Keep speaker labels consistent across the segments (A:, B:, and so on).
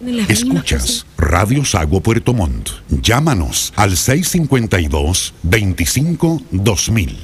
A: Escuchas Radio Sago Puerto Montt. Llámanos al 652-25-2000.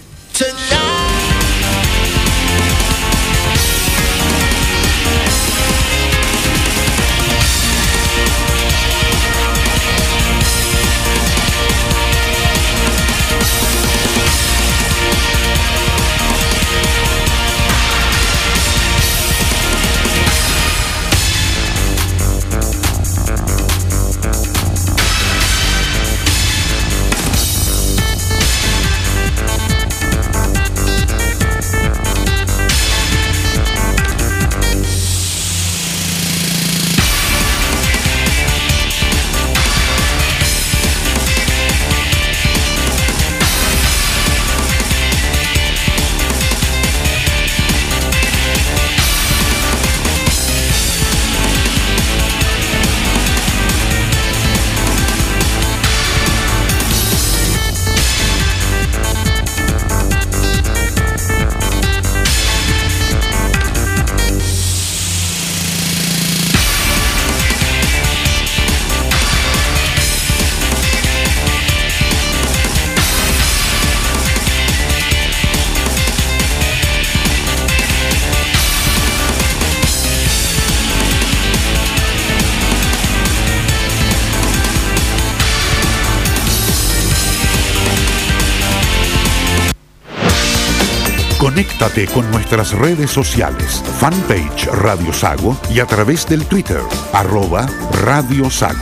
A: Conéctate con nuestras redes sociales, fanpage Radio Sago y a través del Twitter, @Radio Sago.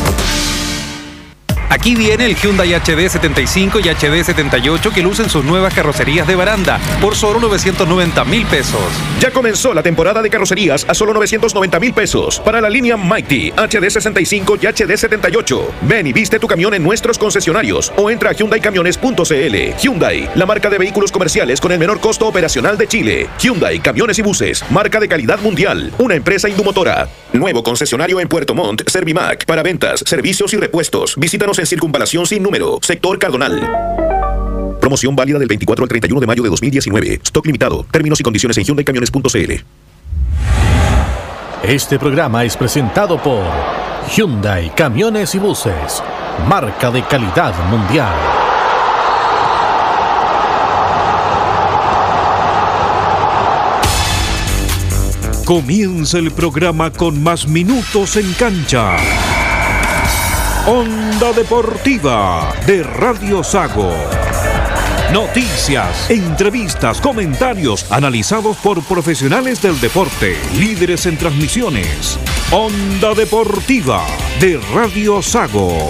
B: Aquí viene el Hyundai HD75 y HD78 que lucen sus nuevas carrocerías de baranda por solo 990,000 pesos.
C: Ya comenzó la temporada de carrocerías a solo 990,000 pesos para la línea Mighty, HD65 y HD78. Ven y viste tu camión en nuestros concesionarios o entra a HyundaiCamiones.cl. Hyundai, la marca de vehículos comerciales con el menor costo operacional de Chile. Hyundai Camiones y Buses, marca de calidad mundial, una empresa Indumotora. Nuevo concesionario en Puerto Montt, Servimac, para ventas, servicios y repuestos. Visítanos en Circunvalación Sin Número, Sector Cardonal. Promoción válida del 24 al 31 de mayo de 2019. Stock limitado. Términos y condiciones en HyundaiCamiones.cl.
D: Este programa es presentado por Hyundai Camiones y Buses, marca de calidad mundial.
E: Comienza el programa con más minutos en cancha. Onda Deportiva de Radio Sago. Noticias, entrevistas, comentarios analizados por profesionales del deporte, líderes en transmisiones. Onda Deportiva de Radio Sago.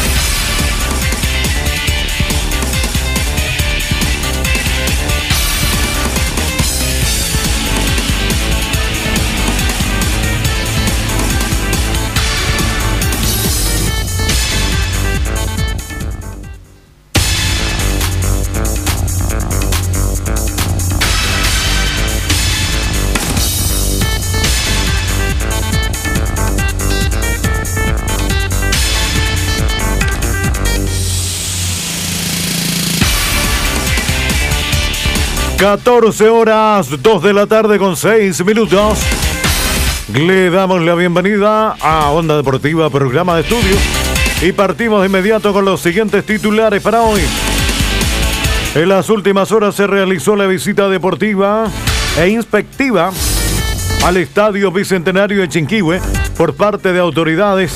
F: (14:02 PM) Le damos la bienvenida a Onda Deportiva, programa de estudio, y partimos de inmediato con los siguientes titulares para hoy. En las últimas horas se realizó la visita deportiva e inspectiva al Estadio Bicentenario de Chinquihue por parte de autoridades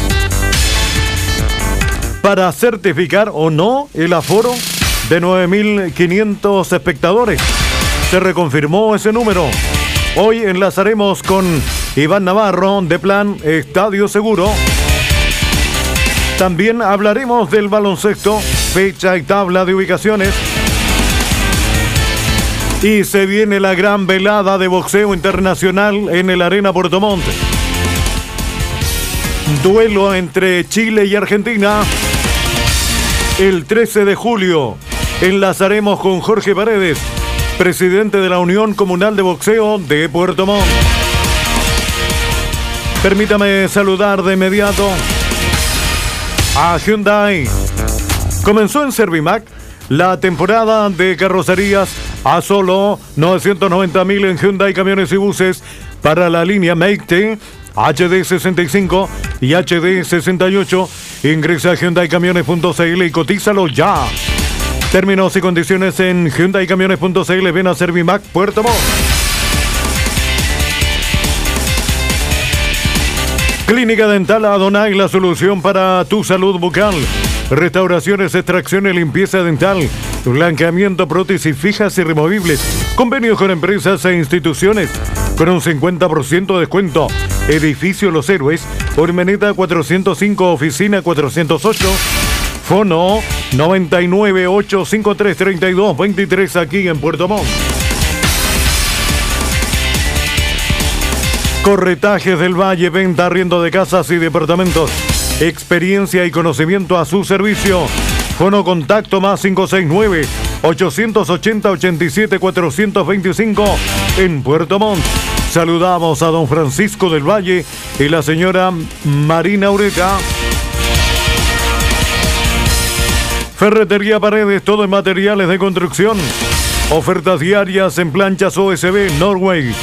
F: para certificar o no el aforo de 9.500 espectadores. Se reconfirmó ese número. Hoy enlazaremos con Iván Navarro de Plan Estadio Seguro. También hablaremos del baloncesto, fecha y tabla de ubicaciones. Y se viene la gran velada de boxeo internacional en el Arena Puerto Montt. Duelo entre Chile y Argentina. El 13 de julio enlazaremos con Jorge Paredes, presidente de la Unión Comunal de Boxeo de Puerto Montt. Permítame saludar de inmediato a Hyundai. Comenzó en Servimac la temporada de carrocerías a solo 990,000 en Hyundai Camiones y Buses para la línea Mighty, HD 65 y HD 68. Ingresa a HyundaiCamiones.cl y cotízalo ya. Términos y condiciones en HyundaiCamiones.cl. Ven a Servimac Puerto Montt. Clínica Dental Adonai, la solución para tu salud bucal. Restauraciones, extracciones, limpieza dental, blanqueamiento, prótesis fijas y removibles. Convenios con empresas e instituciones con un 50% de descuento. Edificio Los Héroes, Ormeneta 405, oficina 408. Fono 998533223 aquí en Puerto Montt. Corretajes del Valle, venta, arriendo de casas y departamentos. Experiencia y conocimiento a su servicio. Fono contacto más 569-880-87-425 en Puerto Montt. Saludamos a don Francisco del Valle y la señora Marina Ureca. Ferretería Paredes, todo en materiales de construcción. Ofertas diarias en planchas OSB Norway.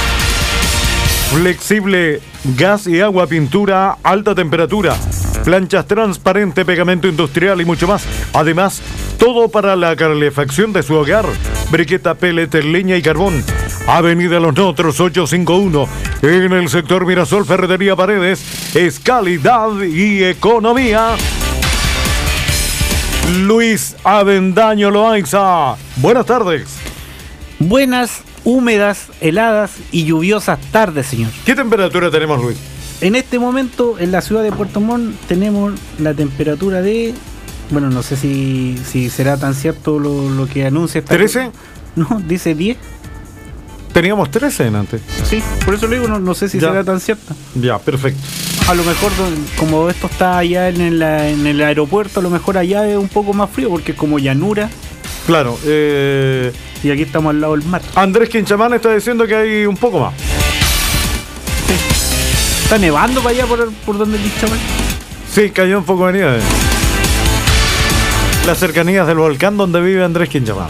F: Flexible, gas y agua, pintura, alta temperatura, planchas transparente, pegamento industrial y mucho más. Además, todo para la calefacción de su hogar. Briqueta, pellet, leña y carbón. Avenida Los Notros 851. En el sector Mirasol, Ferretería Paredes. Es calidad y economía. Luis Avendaño Loaiza. Buenas tardes.
G: Buenas, húmedas, heladas y lluviosas tardes, señor.
F: ¿Qué temperatura tenemos, Luis?
G: En este momento, en la ciudad de Puerto Montt, tenemos la temperatura de... Bueno, no sé si será tan cierto lo que anuncia esta...
F: ¿13?
G: No, dice 10.
F: Teníamos 13 en antes.
G: Sí, por eso le digo, no sé si será tan cierto.
F: Ya, perfecto.
G: A lo mejor, como esto está allá en el aeropuerto, a lo mejor allá es un poco más frío, porque es como llanura.
F: Claro.
G: Y aquí estamos al lado del mar.
F: Andrés Quinchamán está diciendo que hay un poco más.
G: Sí. ¿Está nevando para allá por donde el Quinchamán?
F: Sí, cayó un poco de nieve. Las cercanías del volcán donde vive Andrés Quinchamán.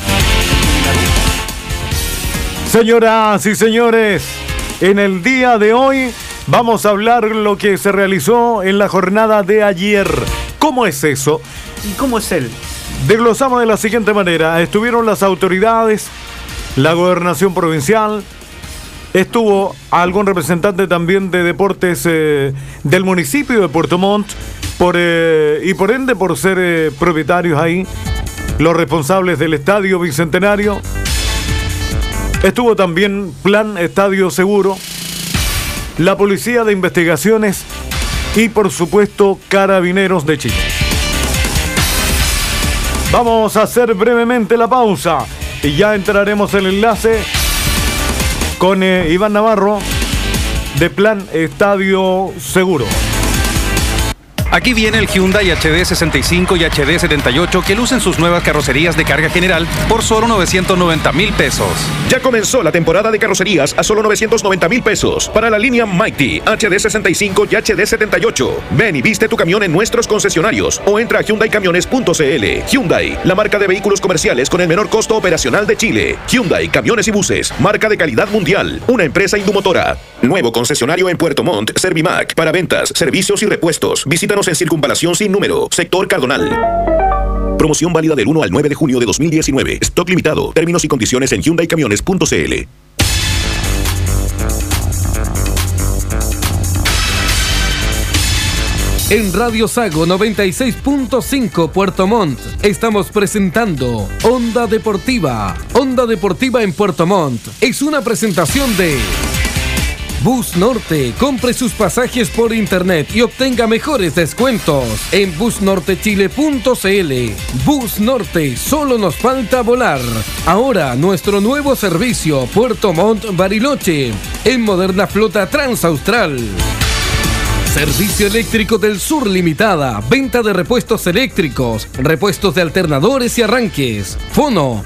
F: Señoras y señores, en el día de hoy vamos a hablar lo que se realizó en la jornada de ayer. ¿Cómo es eso?
G: ¿Y cómo es él?
F: Desglosamos de la siguiente manera. Estuvieron las autoridades, la gobernación provincial, estuvo algún representante también de deportes del municipio de Puerto Montt, y por ende por ser propietarios ahí, los responsables del Estadio Bicentenario. Estuvo también Plan Estadio Seguro, la Policía de Investigaciones y por supuesto Carabineros de Chile. Vamos a hacer brevemente la pausa y ya entraremos en el enlace con Iván Navarro de Plan Estadio Seguro.
B: Aquí viene el Hyundai HD 65 y HD 78 que lucen sus nuevas carrocerías de carga general por solo 990,000 pesos.
C: Ya comenzó la temporada de carrocerías a solo 990,000 pesos para la línea Mighty, HD 65 y HD 78. Ven y viste tu camión en nuestros concesionarios o entra a HyundaiCamiones.cl. Hyundai, la marca de vehículos comerciales con el menor costo operacional de Chile. Hyundai Camiones y Buses, marca de calidad mundial, una empresa indumotora. Nuevo concesionario en Puerto Montt, Servimac, para ventas, servicios y repuestos. Visítanos en Circunvalación Sin Número, Sector Cardonal. Promoción válida del 1 al 9 de junio de 2019. Stock limitado. Términos y condiciones en HyundaiCamiones.cl.
H: En Radio Sago 96.5 Puerto Montt estamos presentando Onda Deportiva. Onda Deportiva en Puerto Montt es una presentación de Bus Norte. Compre sus pasajes por internet y obtenga mejores descuentos en busnortechile.cl. Bus Norte, solo nos falta volar. Ahora nuestro nuevo servicio Puerto Montt Bariloche en moderna flota transaustral. Servicio Eléctrico del Sur Limitada. Venta de repuestos eléctricos, repuestos de alternadores y arranques. Fono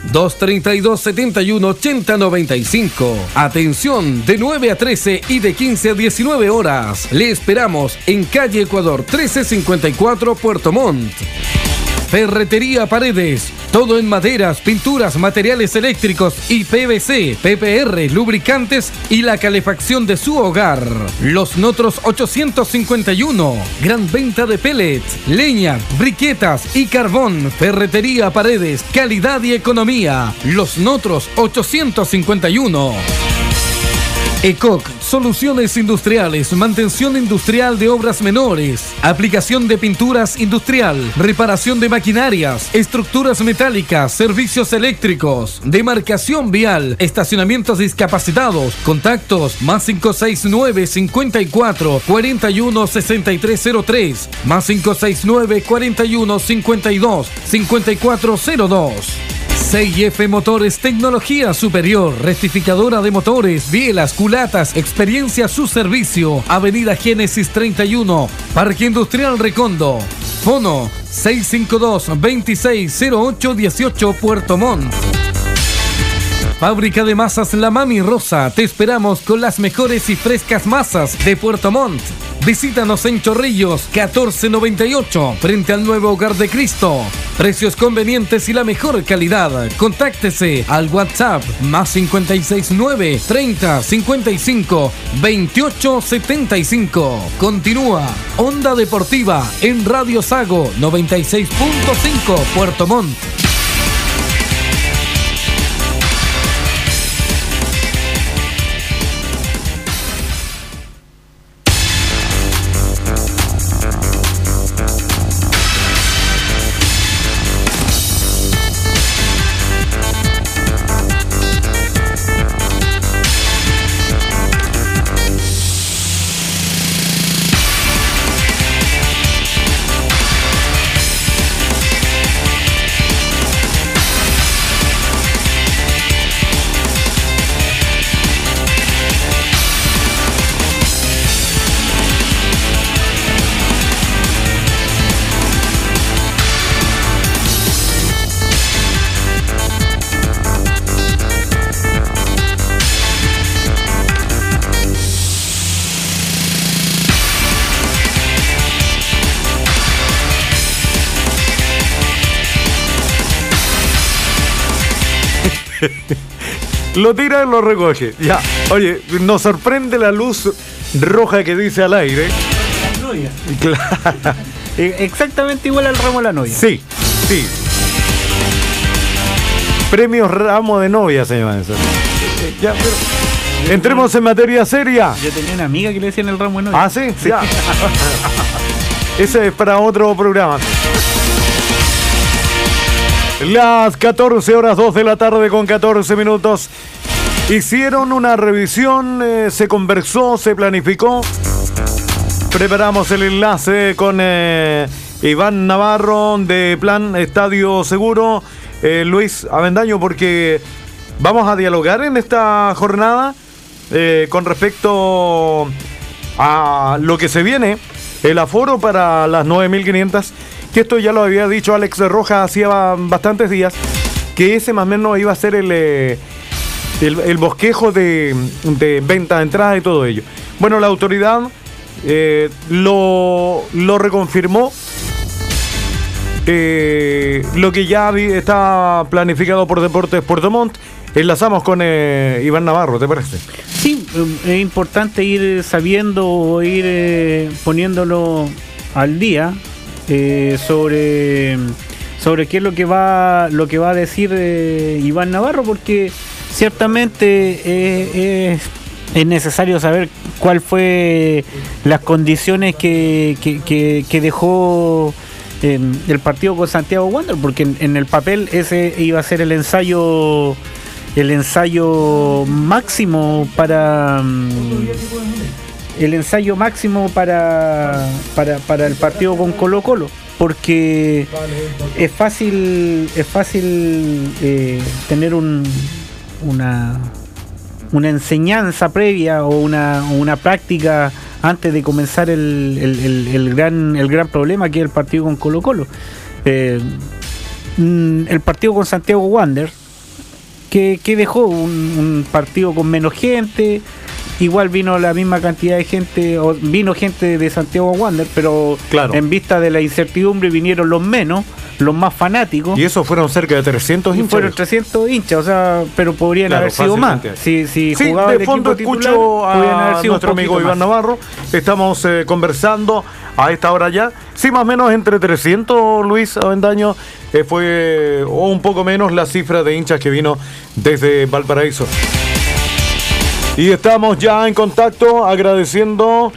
H: 232-71-8095. Atención de 9 a 13 y de 15 a 19 horas. Le esperamos en calle Ecuador 1354 Puerto Montt. Ferretería Paredes. Todo en maderas, pinturas, materiales eléctricos y PVC, PPR, lubricantes y la calefacción de su hogar. Los Notros 851. Gran venta de pellets, leña, briquetas y carbón. Ferretería Paredes. Calidad y economía. Los Notros 851. ECOC, soluciones industriales, mantención industrial de obras menores, aplicación de pinturas industrial, reparación de maquinarias, estructuras metálicas, servicios eléctricos, demarcación vial, estacionamientos discapacitados, contactos +569 54 41 6303, +569 41 52 5402. CIF Motores, tecnología superior, rectificadora de motores, bielas, culatas, experiencia a su servicio. Avenida Génesis 31, Parque Industrial Recondo. Fono 652-260818, Puerto Montt. Fábrica de masas La Mami Rosa. Te esperamos con las mejores y frescas masas de Puerto Montt. Visítanos en Chorrillos 1498, frente al nuevo Hogar de Cristo. Precios convenientes y la mejor calidad. Contáctese al WhatsApp +569 30 55 28 75. Continúa Onda Deportiva en Radio Sago 96.5, Puerto Montt.
F: Lo tira y lo recoge. Ya, oye, nos sorprende la luz roja que dice al aire.
G: La novia.
F: Claro.
G: Exactamente igual al ramo de la novia.
F: Sí, sí. Premios ramo de novia se llama eso. Ya, pero entremos en materia seria.
G: Yo tenía una amiga que le decían el ramo de novia.
F: Ah, sí, sí. Ya. Ese es para otro programa. Las 14 horas 2 de la tarde con 14 minutos. Hicieron una revisión, se conversó, se planificó. Preparamos el enlace con Iván Navarro de Plan Estadio Seguro. Luis Avendaño, porque vamos a dialogar en esta jornada con respecto a lo que se viene, el aforo para las 9.500. Que esto ya lo había dicho Alex Rojas hacía bastantes días, que ese más o menos iba a ser el bosquejo de venta de entrada y todo ello. Bueno, la autoridad lo reconfirmó, lo que ya está planificado por Deportes Puerto Montt. Enlazamos con Iván Navarro, ¿te parece?
G: Sí, es importante ir sabiendo, ir poniéndolo al día. Sobre qué es lo que va a decir Iván Navarro, porque ciertamente es necesario saber cuál fue las condiciones que dejó el partido con Santiago Wanderers, porque en el papel ese iba a ser el ensayo máximo para el partido con Colo-Colo, porque es fácil tener una enseñanza previa o una práctica antes de comenzar el gran problema que es el partido con Colo-Colo. El partido con Santiago Wanderers que dejó un partido con menos gente. Igual vino la misma cantidad de gente, vino gente de Santiago Wanderers, pero claro, en vista de la incertidumbre vinieron los menos, los más fanáticos.
F: Y eso fueron cerca de 300 hinchas.
G: Fueron 300 hinchas, o sea, pero podrían haber sido más. Si jugaba
F: de fondo escucho a nuestro amigo Iván Navarro. Estamos conversando a esta hora ya. Sí, más o menos entre 300, Luis Avendaño, fue o un poco menos la cifra de hinchas que vino desde Valparaíso. Y estamos ya en contacto agradeciendo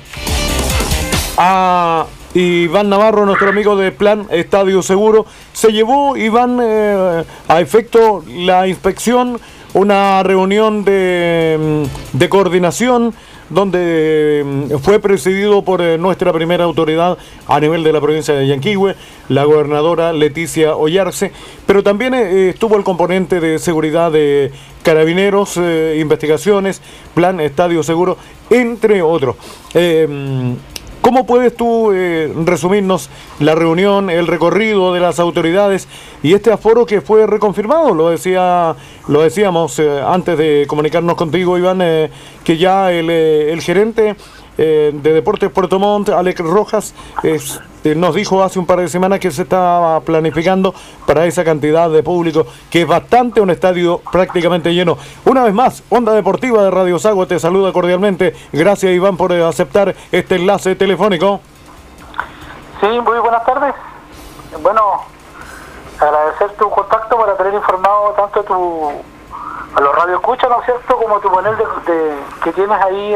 F: a Iván Navarro, nuestro amigo de Plan Estadio Seguro. Se llevó, Iván, a efecto la inspección, una reunión de coordinación donde fue presidido por nuestra primera autoridad a nivel de la provincia de Yanquihue, la gobernadora Leticia Oyarce, pero también estuvo el componente de seguridad de Carabineros, investigaciones, Plan Estadio Seguro, entre otros. ¿Cómo puedes tú resumirnos la reunión, el recorrido de las autoridades y este aforo que fue reconfirmado? Lo decíamos antes de comunicarnos contigo, Iván, que ya el gerente de Deportes Puerto Montt, Alex Rojas, nos dijo hace un par de semanas que se estaba planificando para esa cantidad de público, que es bastante, un estadio prácticamente lleno. Una vez más, Onda Deportiva de Radio Sago te saluda cordialmente. Gracias, Iván, por aceptar este enlace telefónico.
I: Sí, muy buenas tardes. Bueno, agradecer tu contacto para tener informado tanto a los radioescuchas, ¿no es cierto?, como tu panel que tienes ahí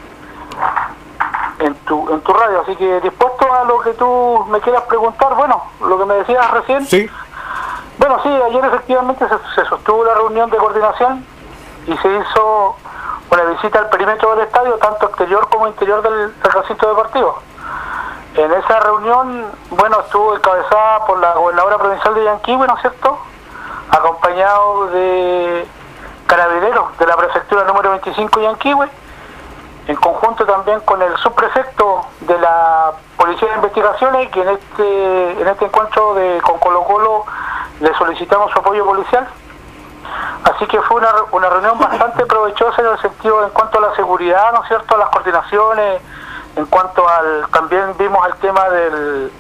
I: en tu radio, así que dispuesto a lo que tú me quieras preguntar. Bueno, lo que me decías recién. Sí. Bueno, sí, ayer efectivamente se sostuvo la reunión de coordinación y se hizo una visita al perímetro del estadio, tanto exterior como interior del recinto deportivo. En esa reunión, bueno, estuvo encabezada por la gobernadora provincial de Yanquihue, ¿no es cierto?, acompañado de carabineros de la prefectura número 25 Yanquihue, en conjunto también con el subprefecto de la Policía de Investigaciones, que en este encuentro con Colo-Colo le solicitamos su apoyo policial. Así que fue una reunión bastante provechosa en el sentido en cuanto a la seguridad, ¿no es cierto?, a las coordinaciones, en cuanto también vimos el tema de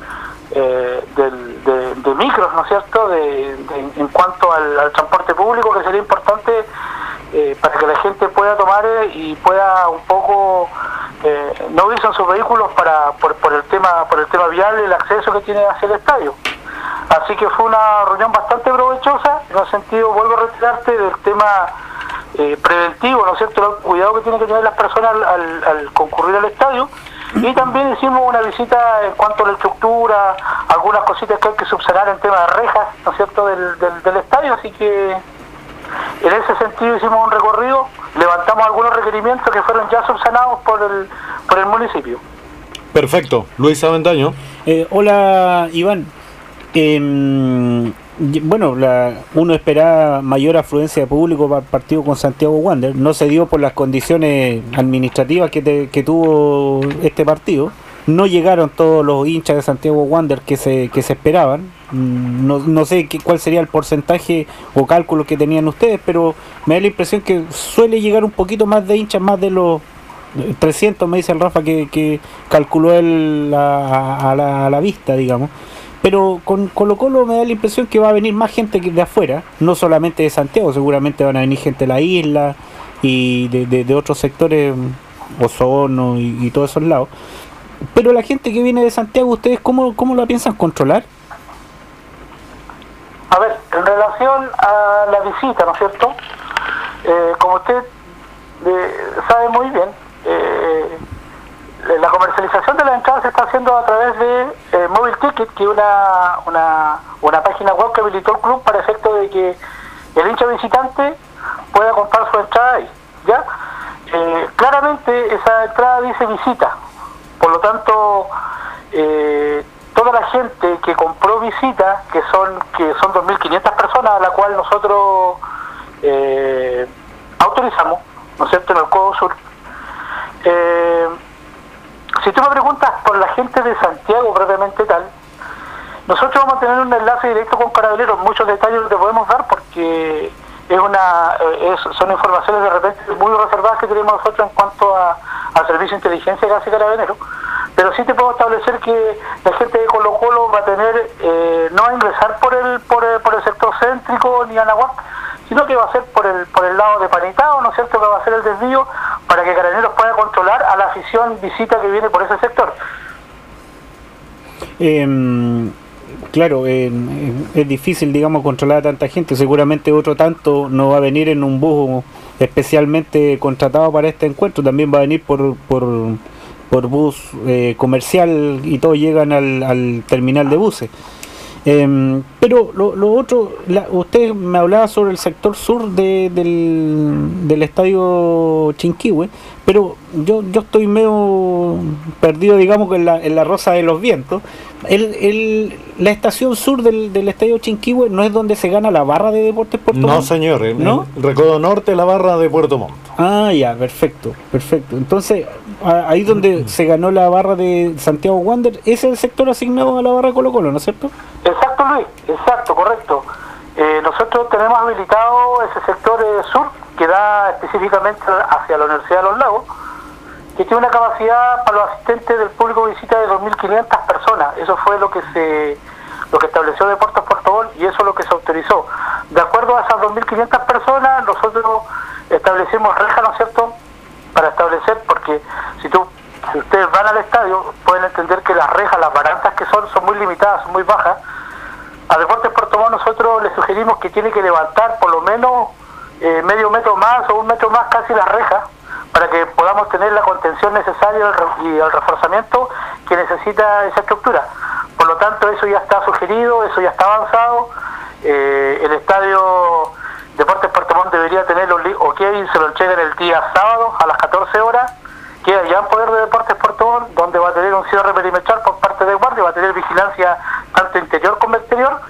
I: micros, ¿no es cierto?, en cuanto al transporte público, que sería importante para que la gente pueda tomar y pueda un poco no irse en sus vehículos por el tema vial, el acceso que tiene hacia el estadio. Así que fue una reunión bastante provechosa, en el sentido, vuelvo a retirarte, del tema preventivo, ¿no es cierto?, el cuidado que tienen que tener las personas al concurrir al estadio. Y también hicimos una visita en cuanto a la estructura, algunas cositas que hay que subsanar en tema de rejas, ¿no es cierto?, del estadio. Así que en ese sentido hicimos un recorrido, levantamos algunos requerimientos que fueron ya subsanados por el municipio.
F: Perfecto. Luis Avendaño.
G: Hola, Iván. Bueno, uno esperaba mayor afluencia de público para el partido con Santiago Wander. No se dio por las condiciones administrativas que tuvo este partido. No llegaron todos los hinchas de Santiago Wander que se esperaban. No sé cuál sería el porcentaje o cálculo que tenían ustedes, pero me da la impresión que suele llegar un poquito más de hinchas, más de los 300, me dice el Rafa, que calculó él a la vista, digamos. Pero con Colo-Colo me da la impresión que va a venir más gente de afuera, no solamente de Santiago, seguramente van a venir gente de la isla y de otros sectores, Osorno y todos esos lados. Pero la gente que viene de Santiago, ¿ustedes cómo la piensan controlar?
I: A ver, en relación a la visita, ¿no es cierto? Como usted sabe muy bien, la comercialización de la entrada se está haciendo a través de Mobile Ticket, que es una página web que habilitó el club para efecto de que el hincha visitante pueda comprar su entrada ahí, ¿ya? Claramente esa entrada dice visita, por lo tanto toda la gente que compró visita, que son 2.500 personas, a la cual nosotros autorizamos, ¿no es cierto?, en el Codo Sur. Si tú me preguntas por la gente de Santiago propiamente tal, nosotros vamos a tener un enlace directo con Carabineros. Muchos detalles no te podemos dar porque son informaciones de repente muy reservadas que tenemos nosotros en cuanto al servicio de inteligencia que hace Carabineros. pero sí te puedo establecer que la gente de Colo Colo va a tener, no va a ingresar por el sector céntrico ni Anahuac, sino que va a ser por el lado de Panitao, ¿no es cierto?, que va a ser el desvío para que Carabineros pueda controlar a la afición visita que viene por ese sector.
G: Claro, es difícil, digamos, controlar a tanta gente. Seguramente otro tanto no va a venir en un bus especialmente contratado para este encuentro, también va a venir por bus comercial y todos llegan al terminal de buses. Pero lo otro, usted me hablaba sobre el sector sur del estadio Chinquihue, pero yo estoy medio perdido, digamos, en la Rosa de los Vientos. La estación sur del estadio Chinquihue no es donde se gana la barra de Deportes Puerto Montt.
F: No, señor,
G: ¿no?
F: En Recodo Norte, la barra de Puerto Montt.
G: Ah, ya, perfecto. Entonces, ahí donde se ganó la barra de Santiago Wander, ese es el sector asignado a la barra Colo Colo, ¿no es cierto?
I: Exacto, Luis, exacto, correcto. Nosotros tenemos habilitado ese sector sur que da específicamente hacia la Universidad de los Lagos, que tiene una capacidad para los asistentes del público visita de 2.500 personas. Eso fue lo que estableció Deportes Puerto Montt y eso es lo que se autorizó. De acuerdo a esas 2.500 personas, nosotros establecimos rejas, ¿no es cierto?, para establecer, porque si ustedes van al estadio, pueden entender que las rejas, las barandas que son muy limitadas, son muy bajas. A Deportes Puerto Montt nosotros les sugerimos que tiene que levantar por lo menos medio metro más o un metro más casi las rejas, para que podamos tener la contención necesaria y el reforzamiento que necesita esa estructura. Por lo tanto, eso ya está sugerido, eso ya está avanzado. El estadio Deportes Puerto Montt debería tener se lo entregan el día sábado a las 14 horas, queda ya en poder de Deportes Puerto Montt, donde va a tener un cierre perimetral por parte de guardia, va a tener vigilancia tanto interior como exterior,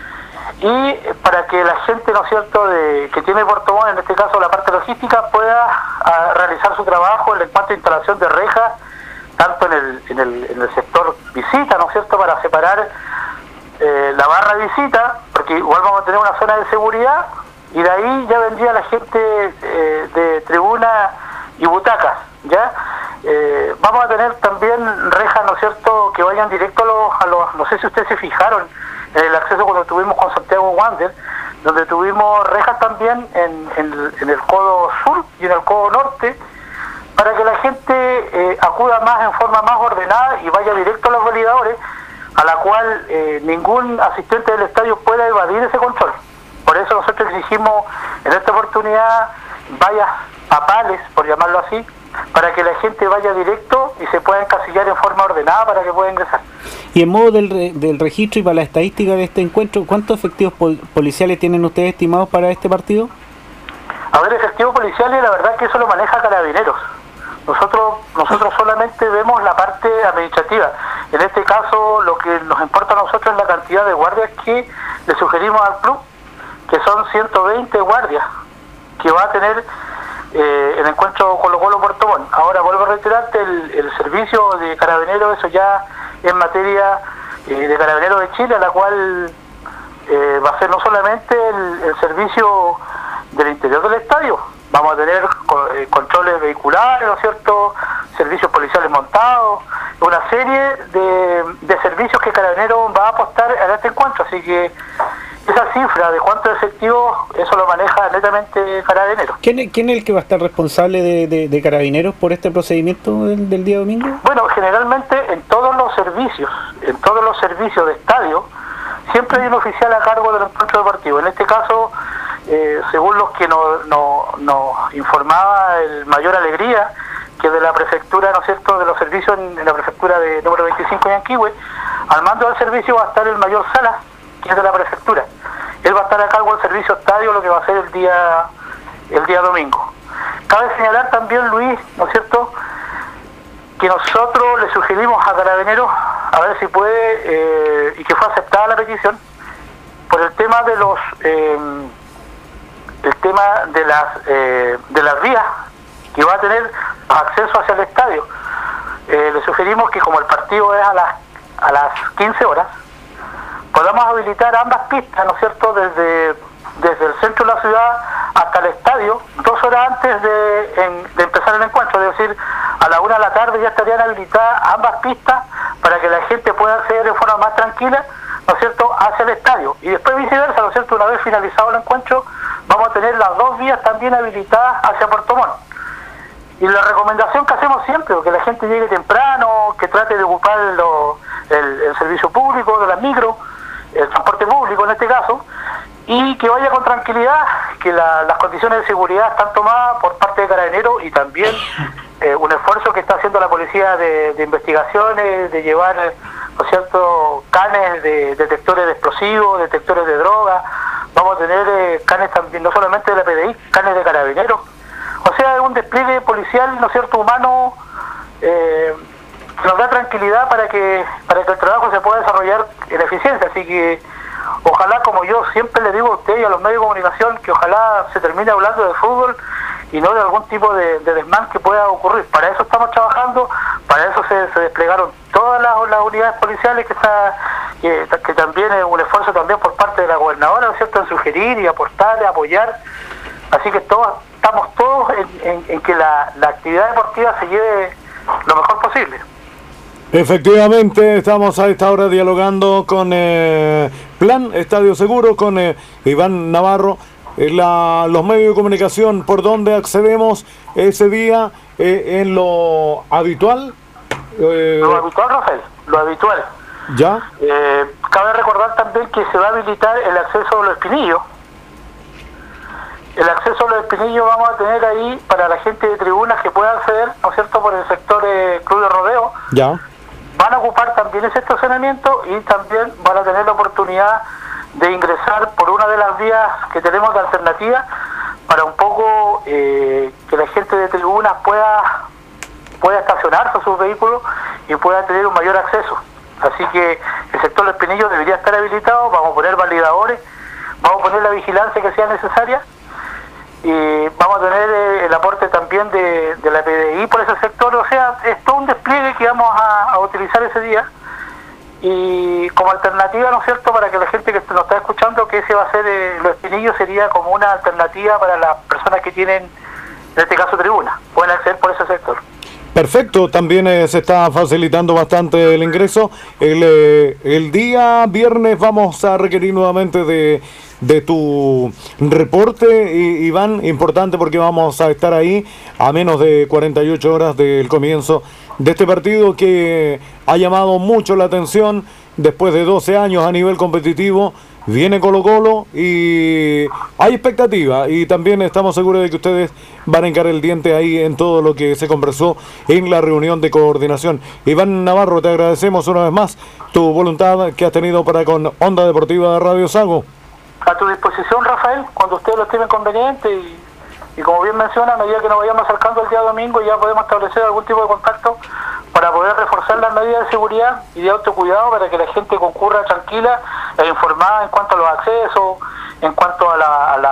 I: y para que la gente, ¿no es cierto?, que tiene Puerto Montt, en este caso la parte logística, pueda realizar su trabajo en cuanto a instalación de rejas, tanto en el sector visita, ¿no es cierto?, para separar la barra visita, porque igual vamos a tener una zona de seguridad, y de ahí ya vendría la gente de tribuna y butacas, ¿ya? Vamos a tener también rejas, ¿no es cierto?, que vayan directo a los no sé si ustedes se fijaron en el acceso cuando estuvimos con Santiago Wander, donde tuvimos rejas también en el codo sur y en el codo norte, para que la gente acuda más en forma más ordenada y vaya directo a los validadores, a la cual ningún asistente del estadio pueda evadir ese control. Por eso nosotros exigimos en esta oportunidad vallas papales, por llamarlo así, para que la gente vaya directo y se pueda encasillar en forma ordenada para que pueda ingresar.
G: Y en modo del registro y para la estadística de este encuentro, ¿cuántos efectivos policiales tienen ustedes estimados para este partido?
I: A ver, efectivos policiales, la verdad que eso lo maneja Carabineros. Nosotros solamente vemos la parte administrativa. En este caso, lo que nos importa a nosotros es la cantidad de guardias que le sugerimos al club, que son 120 guardias que va a tener el encuentro Colo Colo Puerto Montt. Ahora vuelvo a reiterarte, el servicio de Carabineros, eso ya es materia de Carabineros de Chile, a la cual va a ser no solamente el servicio del interior del estadio, vamos a tener controles vehiculares, ¿no es cierto?, servicios policiales montados, una serie de servicios que Carabineros va a apostar a este encuentro, así que esa cifra de cuántos efectivos, eso lo maneja netamente Carabineros.
G: ¿Quién es el que va a estar responsable de Carabineros por este procedimiento del día domingo?
I: Bueno, generalmente en todos los servicios de estadio, siempre hay un oficial a cargo del encuentro deportivo. En este caso, según los que nos informaba el Mayor Alegría, que de la prefectura, ¿no es cierto?, de los servicios en la prefectura de número 25 en Yanquihue, al mando del servicio va a estar el Mayor Salas, que es de la prefectura. Él va a estar a cargo del servicio estadio, lo que va a ser el día domingo. Cabe señalar también, Luis, ¿no es cierto?, que nosotros le sugerimos a Carabineros a ver si puede, y que fue aceptada la petición, por el tema de las vías que va a tener acceso hacia el estadio. Le sugerimos que, como el partido es a las 15 horas, podamos habilitar ambas pistas, ¿no es cierto?, desde el centro de la ciudad hasta el estadio, 2 horas antes de empezar el encuentro, es decir, a la 1 de la tarde ya estarían habilitadas ambas pistas para que la gente pueda acceder de forma más tranquila, ¿no es cierto?, hacia el estadio. Y después viceversa, ¿no es cierto?, una vez finalizado el encuentro, vamos a tener las dos vías también habilitadas hacia Puerto Montt. Y la recomendación que hacemos siempre, que la gente llegue temprano, que trate de ocupar el servicio público de las micros, el transporte público en este caso, y que vaya con tranquilidad, que las condiciones de seguridad están tomadas por parte de Carabineros y también un esfuerzo que está haciendo la policía de investigaciones, de llevar, ¿no es cierto?, canes de detectores de explosivos, detectores de drogas. Vamos a tener canes también, no solamente de la PDI, canes de Carabineros. O sea, es un despliegue policial, ¿no es cierto?, humano, que nos da tranquilidad para que el trabajo se pueda desarrollar en eficiencia. Así que ojalá, como yo siempre le digo a usted y a los medios de comunicación, que ojalá se termine hablando de fútbol y no de algún tipo de desmán que pueda ocurrir. Para eso estamos trabajando, para eso se desplegaron todas las unidades policiales, que también es un esfuerzo también por parte de la gobernadora, ¿no es cierto?, en sugerir y aportar, apoyar. Así que estamos todos en que la actividad deportiva se lleve lo mejor posible.
F: Efectivamente, estamos a esta hora dialogando con Plan Estadio Seguro, con Iván Navarro. Los medios de comunicación, ¿por dónde accedemos ese día en lo habitual?
I: Lo habitual, Rafael, lo habitual.
F: ¿Ya?
I: Cabe recordar también que se va a habilitar el acceso a los Espinillos. El acceso a los Espinillos vamos a tener ahí para la gente de tribunas que pueda acceder, ¿no es cierto?, por el sector Club de Rodeo.
F: Ya.
I: Van a ocupar también ese estacionamiento y también van a tener la oportunidad de ingresar por una de las vías que tenemos de alternativa para un poco que la gente de tribunas pueda estacionarse sus vehículos y pueda tener un mayor acceso. Así que el sector de Espinillos debería estar habilitado. Vamos a poner validadores, vamos a poner la vigilancia que sea necesaria y vamos a tener el aporte también de la PDI por ese sector. O sea, es todo un despliegue que vamos a utilizar ese día y como alternativa, ¿no es cierto?, para que la gente que nos está escuchando, que ese va a ser los Espinillos, sería como una alternativa para las personas que tienen, en este caso, tribuna, pueden acceder por ese sector.
F: Perfecto, también se está facilitando bastante el ingreso. El día viernes vamos a requerir nuevamente de tu reporte, Iván, importante porque vamos a estar ahí a menos de 48 horas del comienzo de este partido que ha llamado mucho la atención después de 12 años a nivel competitivo. Viene Colo-Colo y hay expectativa y también estamos seguros de que ustedes van a hincar el diente ahí en todo lo que se conversó en la reunión de coordinación. Iván Navarro, te agradecemos una vez más tu voluntad que has tenido para con Onda Deportiva de Radio Sago.
I: A tu disposición, Rafael, cuando ustedes lo estimen conveniente y como bien menciona, a medida que nos vayamos acercando el día domingo ya podemos establecer algún tipo de contacto para poder reforzar las medidas de seguridad y de autocuidado para que la gente concurra tranquila e informada en cuanto a los accesos, en cuanto a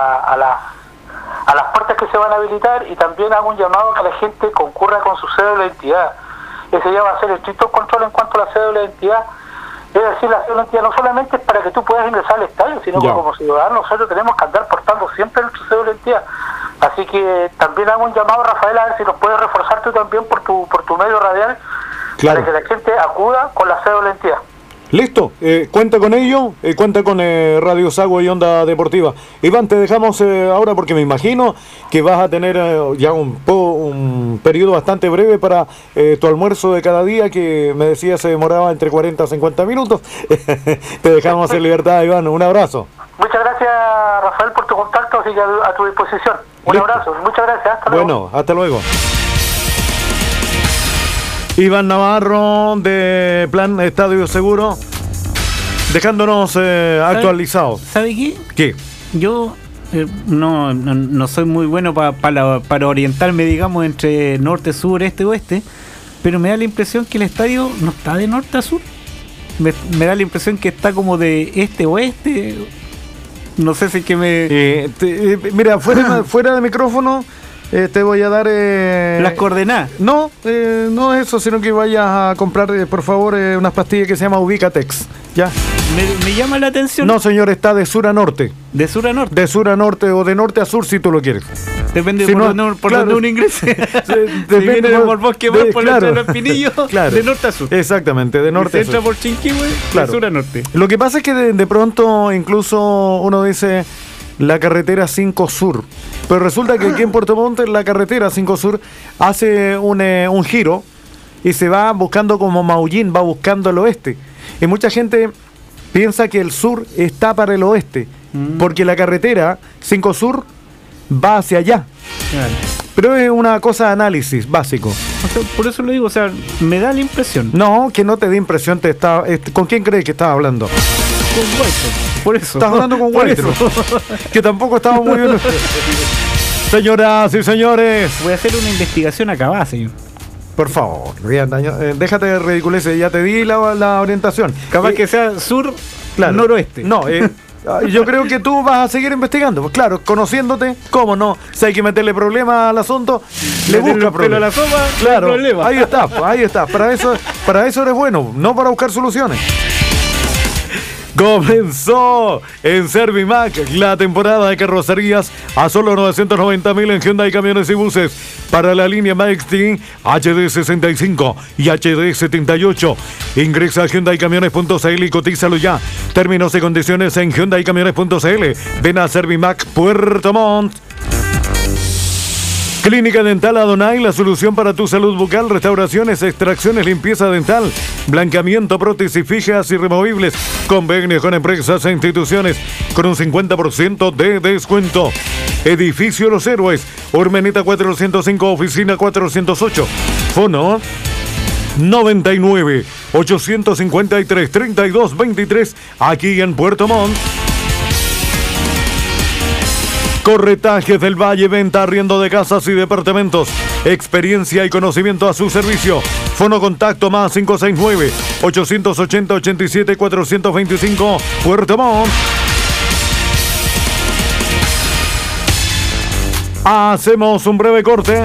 I: las puertas que se van a habilitar, y también hago un llamado a que la gente concurra con su cédula de identidad. Ese día va a ser estricto control en cuanto a la cédula de identidad. Es decir, la cédula de identidad no solamente es para que tú puedas ingresar al estadio, sino que como ciudadanos nosotros tenemos que andar portando siempre nuestra cédula de identidad. Así que también hago un llamado, Rafael, a ver si nos puedes reforzar tú también por tu medio radial, claro, para que la gente acuda con la cédula de identidad.
F: Listo, cuenta con ello, cuenta con Radio Sago y Onda Deportiva. Iván, te dejamos ahora porque me imagino que vas a tener ya un periodo bastante breve para tu almuerzo de cada día, que me decía se demoraba entre 40 a 50 minutos. Te dejamos en libertad, Iván, un abrazo.
I: Muchas gracias, Rafael, por tu contacto, así que a tu disposición. Un
F: Listo.
I: abrazo, muchas gracias, hasta luego.
F: Bueno, hasta luego. Iván Navarro de Plan Estadio Seguro, dejándonos actualizados.
G: ¿Sabe qué?
F: ¿Qué?
G: Yo no soy muy bueno para orientarme, digamos, entre norte, sur, este, oeste, pero me da la impresión que el estadio no está de norte a sur. Me da la impresión que está como de este a oeste. No sé si es que me...
F: mira, fuera de micrófono, te voy a dar...
G: las coordenadas.
F: No, no eso, sino que vayas a comprar, por favor, unas pastillas que se llama Ubicatex. ¿Ya?
G: Me llama la atención.
F: No, señor, está de sur a norte.
G: ¿De sur a norte?
F: De sur a norte o de norte a sur, si tú lo quieres.
G: Depende
F: si
G: por donde uno ingrese.
F: Si
G: viene por Bosque Buen, por claro, los Pinillos,
F: claro,
G: de norte a sur.
F: Exactamente, de norte a sur.
G: Entra por Chinquihue, claro, de sur a norte.
F: Lo que pasa es que de pronto incluso uno dice la carretera 5 Sur, pero resulta que aquí en Puerto Montt la carretera 5 Sur hace un giro y se va buscando como Maullín, va buscando el oeste. Y mucha gente piensa que el sur está para el oeste, porque la carretera 5 Sur va hacia allá. Claro. Pero es una cosa de análisis básico.
G: O sea, por eso lo digo, o sea, me da la impresión.
F: No, que no te dé impresión. ¿Con quién crees que estás hablando?
G: Con White. Por eso.
F: Estás hablando con White. Que tampoco estaba muy bien. Señoras y señores.
G: Voy a hacer una investigación acabada, señor.
F: Por favor, déjate de ridiculeces, ya te di la orientación.
G: Capaz que sea sur,
F: claro,
G: noroeste.
F: No, yo creo que tú vas a seguir investigando. Pues claro, conociéndote, ¿cómo no? Si hay que meterle problema al asunto, le busca problema.
G: A la sopa,
F: claro, problema. Ahí está, pues, ahí está. Para eso eres bueno, no para buscar soluciones. Comenzó en Servimac la temporada de carrocerías a solo 990.000 en Hyundai Camiones y Buses para la línea Maxi HD65 y HD78. Ingresa a HyundaiCamiones.cl y cotízalo ya. Términos y condiciones en HyundaiCamiones.cl. Ven a Servimac Puerto Montt. Clínica Dental Adonai, la solución para tu salud bucal, restauraciones, extracciones, limpieza dental, blanqueamiento, prótesis fijas y removibles, convenios con empresas e instituciones con un 50% de descuento. Edificio Los Héroes, Urmeneta 405, oficina 408, fono 99 853 3223, aquí en Puerto Montt. Corretajes del Valle, venta, arriendo de casas y departamentos. Experiencia y conocimiento a su servicio. Fono contacto más 569-880-87-425, Puerto Montt. Hacemos un breve corte.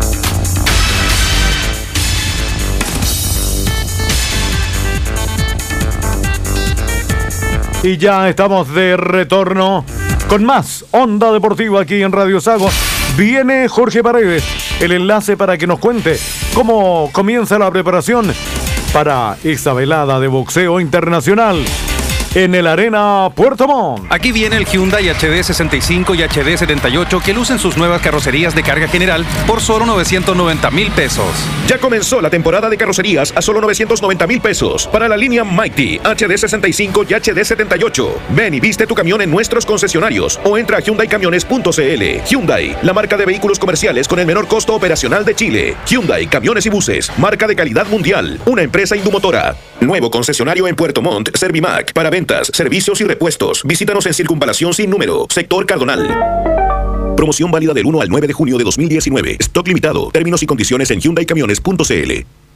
F: Y ya estamos de retorno con más Onda Deportiva aquí en Radio Sago. Viene Jorge Paredes, el enlace para que nos cuente cómo comienza la preparación para esa velada de boxeo internacional en el Arena Puerto Montt.
B: Aquí viene el Hyundai HD65 y HD78 que lucen sus nuevas carrocerías de carga general por solo 990,000 pesos.
C: Ya comenzó la temporada de carrocerías a solo 990,000 pesos para la línea Mighty HD65 y HD78. Ven y viste tu camión en nuestros concesionarios o entra a HyundaiCamiones.cl. Hyundai, la marca de vehículos comerciales con el menor costo operacional de Chile. Hyundai Camiones y Buses, marca de calidad mundial, una empresa indumotora. Nuevo concesionario en Puerto Montt, Servimac, para ventas, servicios y repuestos. Visítanos en Circunvalación Sin Número, Sector Cardonal. Promoción válida del 1 al 9 de junio de 2019. Stock limitado. Términos y condiciones en HyundaiCamiones.cl.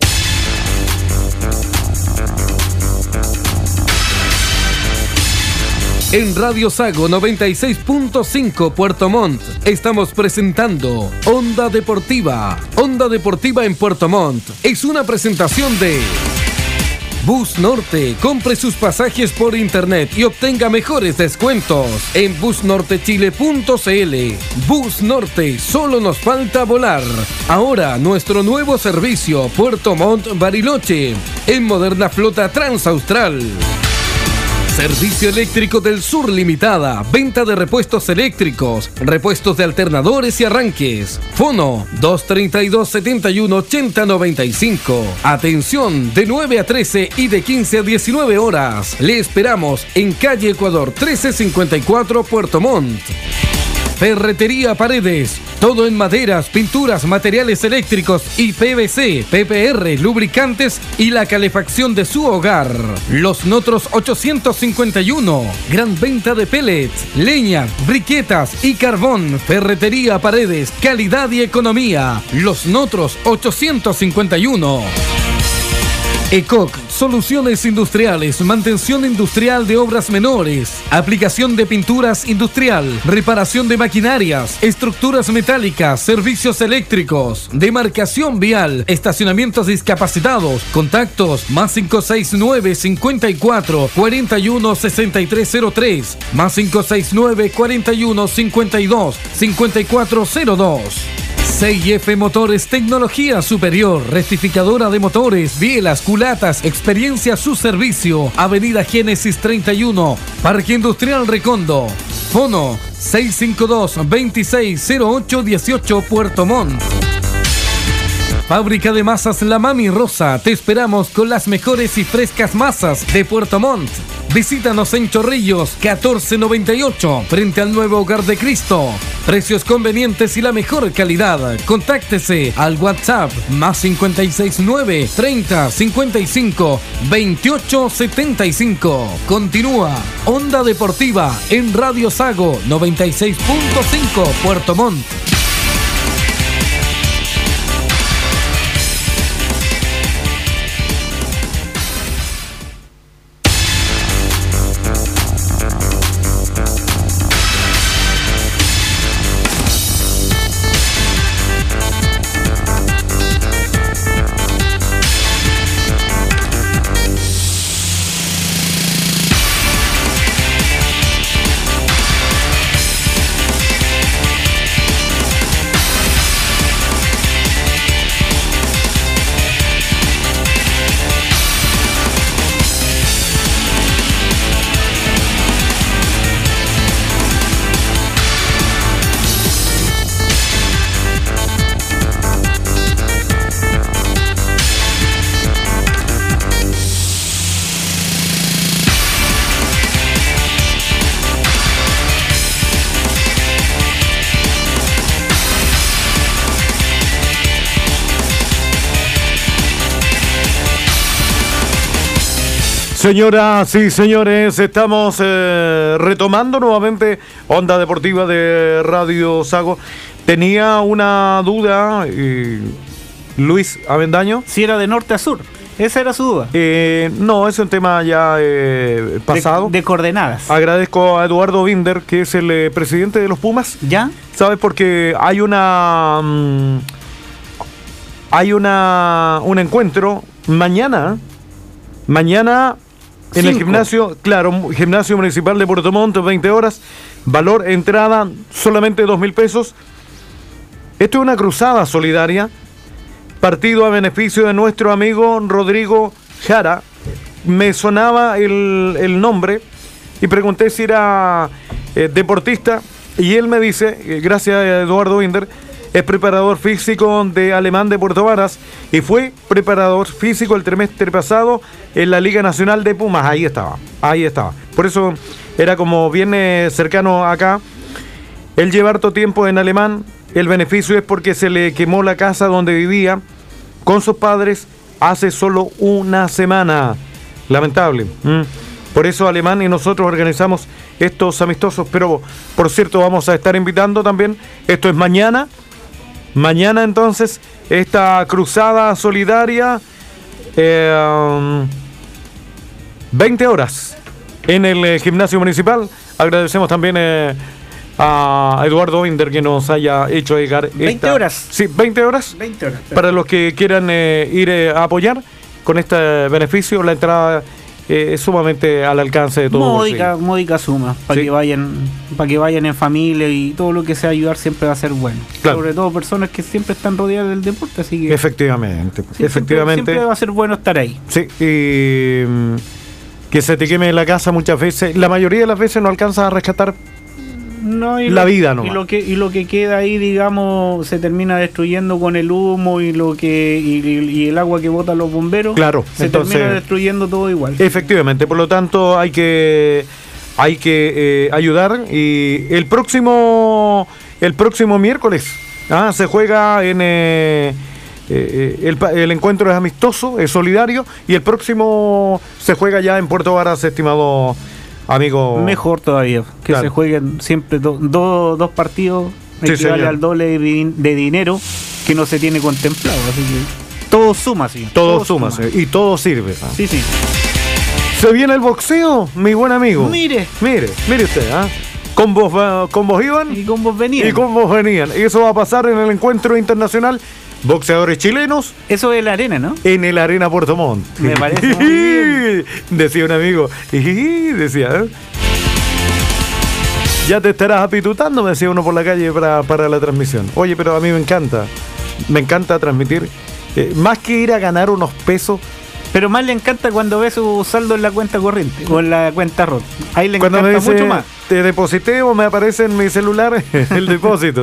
H: En Radio Sago 96.5 Puerto Montt estamos presentando Onda Deportiva. Onda Deportiva en Puerto Montt es una presentación de Bus Norte. Compre sus pasajes por internet y obtenga mejores descuentos en busnortechile.cl. Bus Norte, solo nos falta volar. Ahora nuestro nuevo servicio Puerto Montt Bariloche en moderna flota transaustral. Servicio Eléctrico del Sur Limitada. Venta de repuestos eléctricos, repuestos de alternadores y arranques. Fono 232-71-8095. Atención de 9 a 13 y de 15 a 19 horas. Le esperamos en calle Ecuador 1354 Puerto Montt. Ferretería Paredes. Todo en maderas, pinturas, materiales eléctricos y PVC, PPR, lubricantes y la calefacción de su hogar. Los Notros 851. Gran venta de pellets, leña, briquetas y carbón. Ferretería Paredes. Calidad y economía. Los Notros 851. ECOC, soluciones industriales, mantención industrial de obras menores, aplicación de pinturas industrial, reparación de maquinarias, estructuras metálicas, servicios eléctricos, demarcación vial, estacionamientos discapacitados. Contactos más 569 54 41 6303, más 569 41 52 5402. CIF Motores, tecnología superior, rectificadora de motores, bielas, culatas, experiencia a su servicio. Avenida Génesis 31, Parque Industrial Recondo. Fono 652-260818, Puerto Montt. Fábrica de masas La Mami Rosa. Te esperamos con las mejores y frescas masas de Puerto Montt. Visítanos en Chorrillos 1498, frente al nuevo Hogar de Cristo. Precios convenientes y la mejor calidad. Contáctese al WhatsApp más 569 30 55 28 75. Continúa Onda Deportiva en Radio Sago 96.5, Puerto Montt.
F: Señoras y señores, estamos retomando nuevamente Onda Deportiva de Radio Sago. Tenía una duda, Luis Avendaño.
G: Si era de norte a sur, esa era su duda.
F: No, es un tema ya pasado.
G: De coordenadas.
F: Agradezco a Eduardo Binder, que es el presidente de los Pumas.
G: ¿Ya?
F: ¿Sabes? Porque hay un encuentro mañana en el gimnasio, claro, gimnasio municipal de Puerto Montt, 20 horas, valor entrada solamente 2.000 pesos. Esto es una cruzada solidaria, partido a beneficio de nuestro amigo Rodrigo Jara. Me sonaba el nombre y pregunté si era deportista, y él me dice, gracias a Eduardo Binder, es preparador físico de Alemán de Puerto Varas y fue preparador físico el trimestre pasado en la Liga Nacional de Pumas. Ahí estaba. Por eso era como bien cercano acá. Él lleva harto tiempo en Alemán. El beneficio es porque se le quemó la casa donde vivía con sus padres hace solo una semana. Lamentable. Por eso Alemán y nosotros organizamos estos amistosos. Pero, por cierto, vamos a estar invitando también. Esto es mañana. Mañana entonces esta cruzada solidaria, 20 horas en el gimnasio municipal. Agradecemos también a Eduardo Binder que nos haya hecho llegar
G: 20 horas.
F: Sí, 20 horas.
G: 20 horas.
F: Para los que quieran ir a apoyar con este beneficio, la entrada es sumamente al alcance de todos.
G: Módica suma, para que vayan en familia, y todo lo que sea ayudar siempre va a ser bueno. Claro. Sobre todo personas que siempre están rodeadas del deporte, así que
F: efectivamente.
G: Siempre va a ser bueno estar ahí.
F: Sí, y que se te queme la casa muchas veces, la mayoría de las veces no alcanza a rescatar la vida, ¿no?
G: Y lo que queda ahí, digamos, se termina destruyendo con el humo y el agua que botan los bomberos.
F: Claro,
G: se
F: entonces,
G: termina destruyendo todo igual.
F: Efectivamente, por lo tanto hay que ayudar. Y el próximo miércoles se juega en el encuentro es amistoso, es solidario, y el próximo se juega ya en Puerto Varas, estimado amigo.
G: Mejor todavía, que claro, se jueguen siempre dos partidos, equivale al doble de dinero que no se tiene contemplado, así que Todo suma, sí.
F: Todo suma, sí, y todo sirve.
G: Sí, sí.
F: Se viene el boxeo, mi buen amigo. Mire usted, ¿ah? Con vos iban
G: y con vos venían.
F: Y eso va a pasar en el encuentro internacional boxeadores chilenos.
G: Eso es la arena, ¿no?
F: En el Arena Puerto Montt.
G: Me parece muy bien.
F: Decía un amigo. Decía, ¿eh? Ya te estarás apitutando, me decía uno por la calle para la transmisión. Oye, pero a mí me encanta transmitir. Más que ir a ganar unos pesos.
G: Pero más le encanta cuando ve su saldo en la cuenta corriente o en la cuenta ROT. Ahí le
F: cuando
G: encanta
F: me dice,
G: mucho más.
F: Te deposité o me aparece en mi celular el depósito.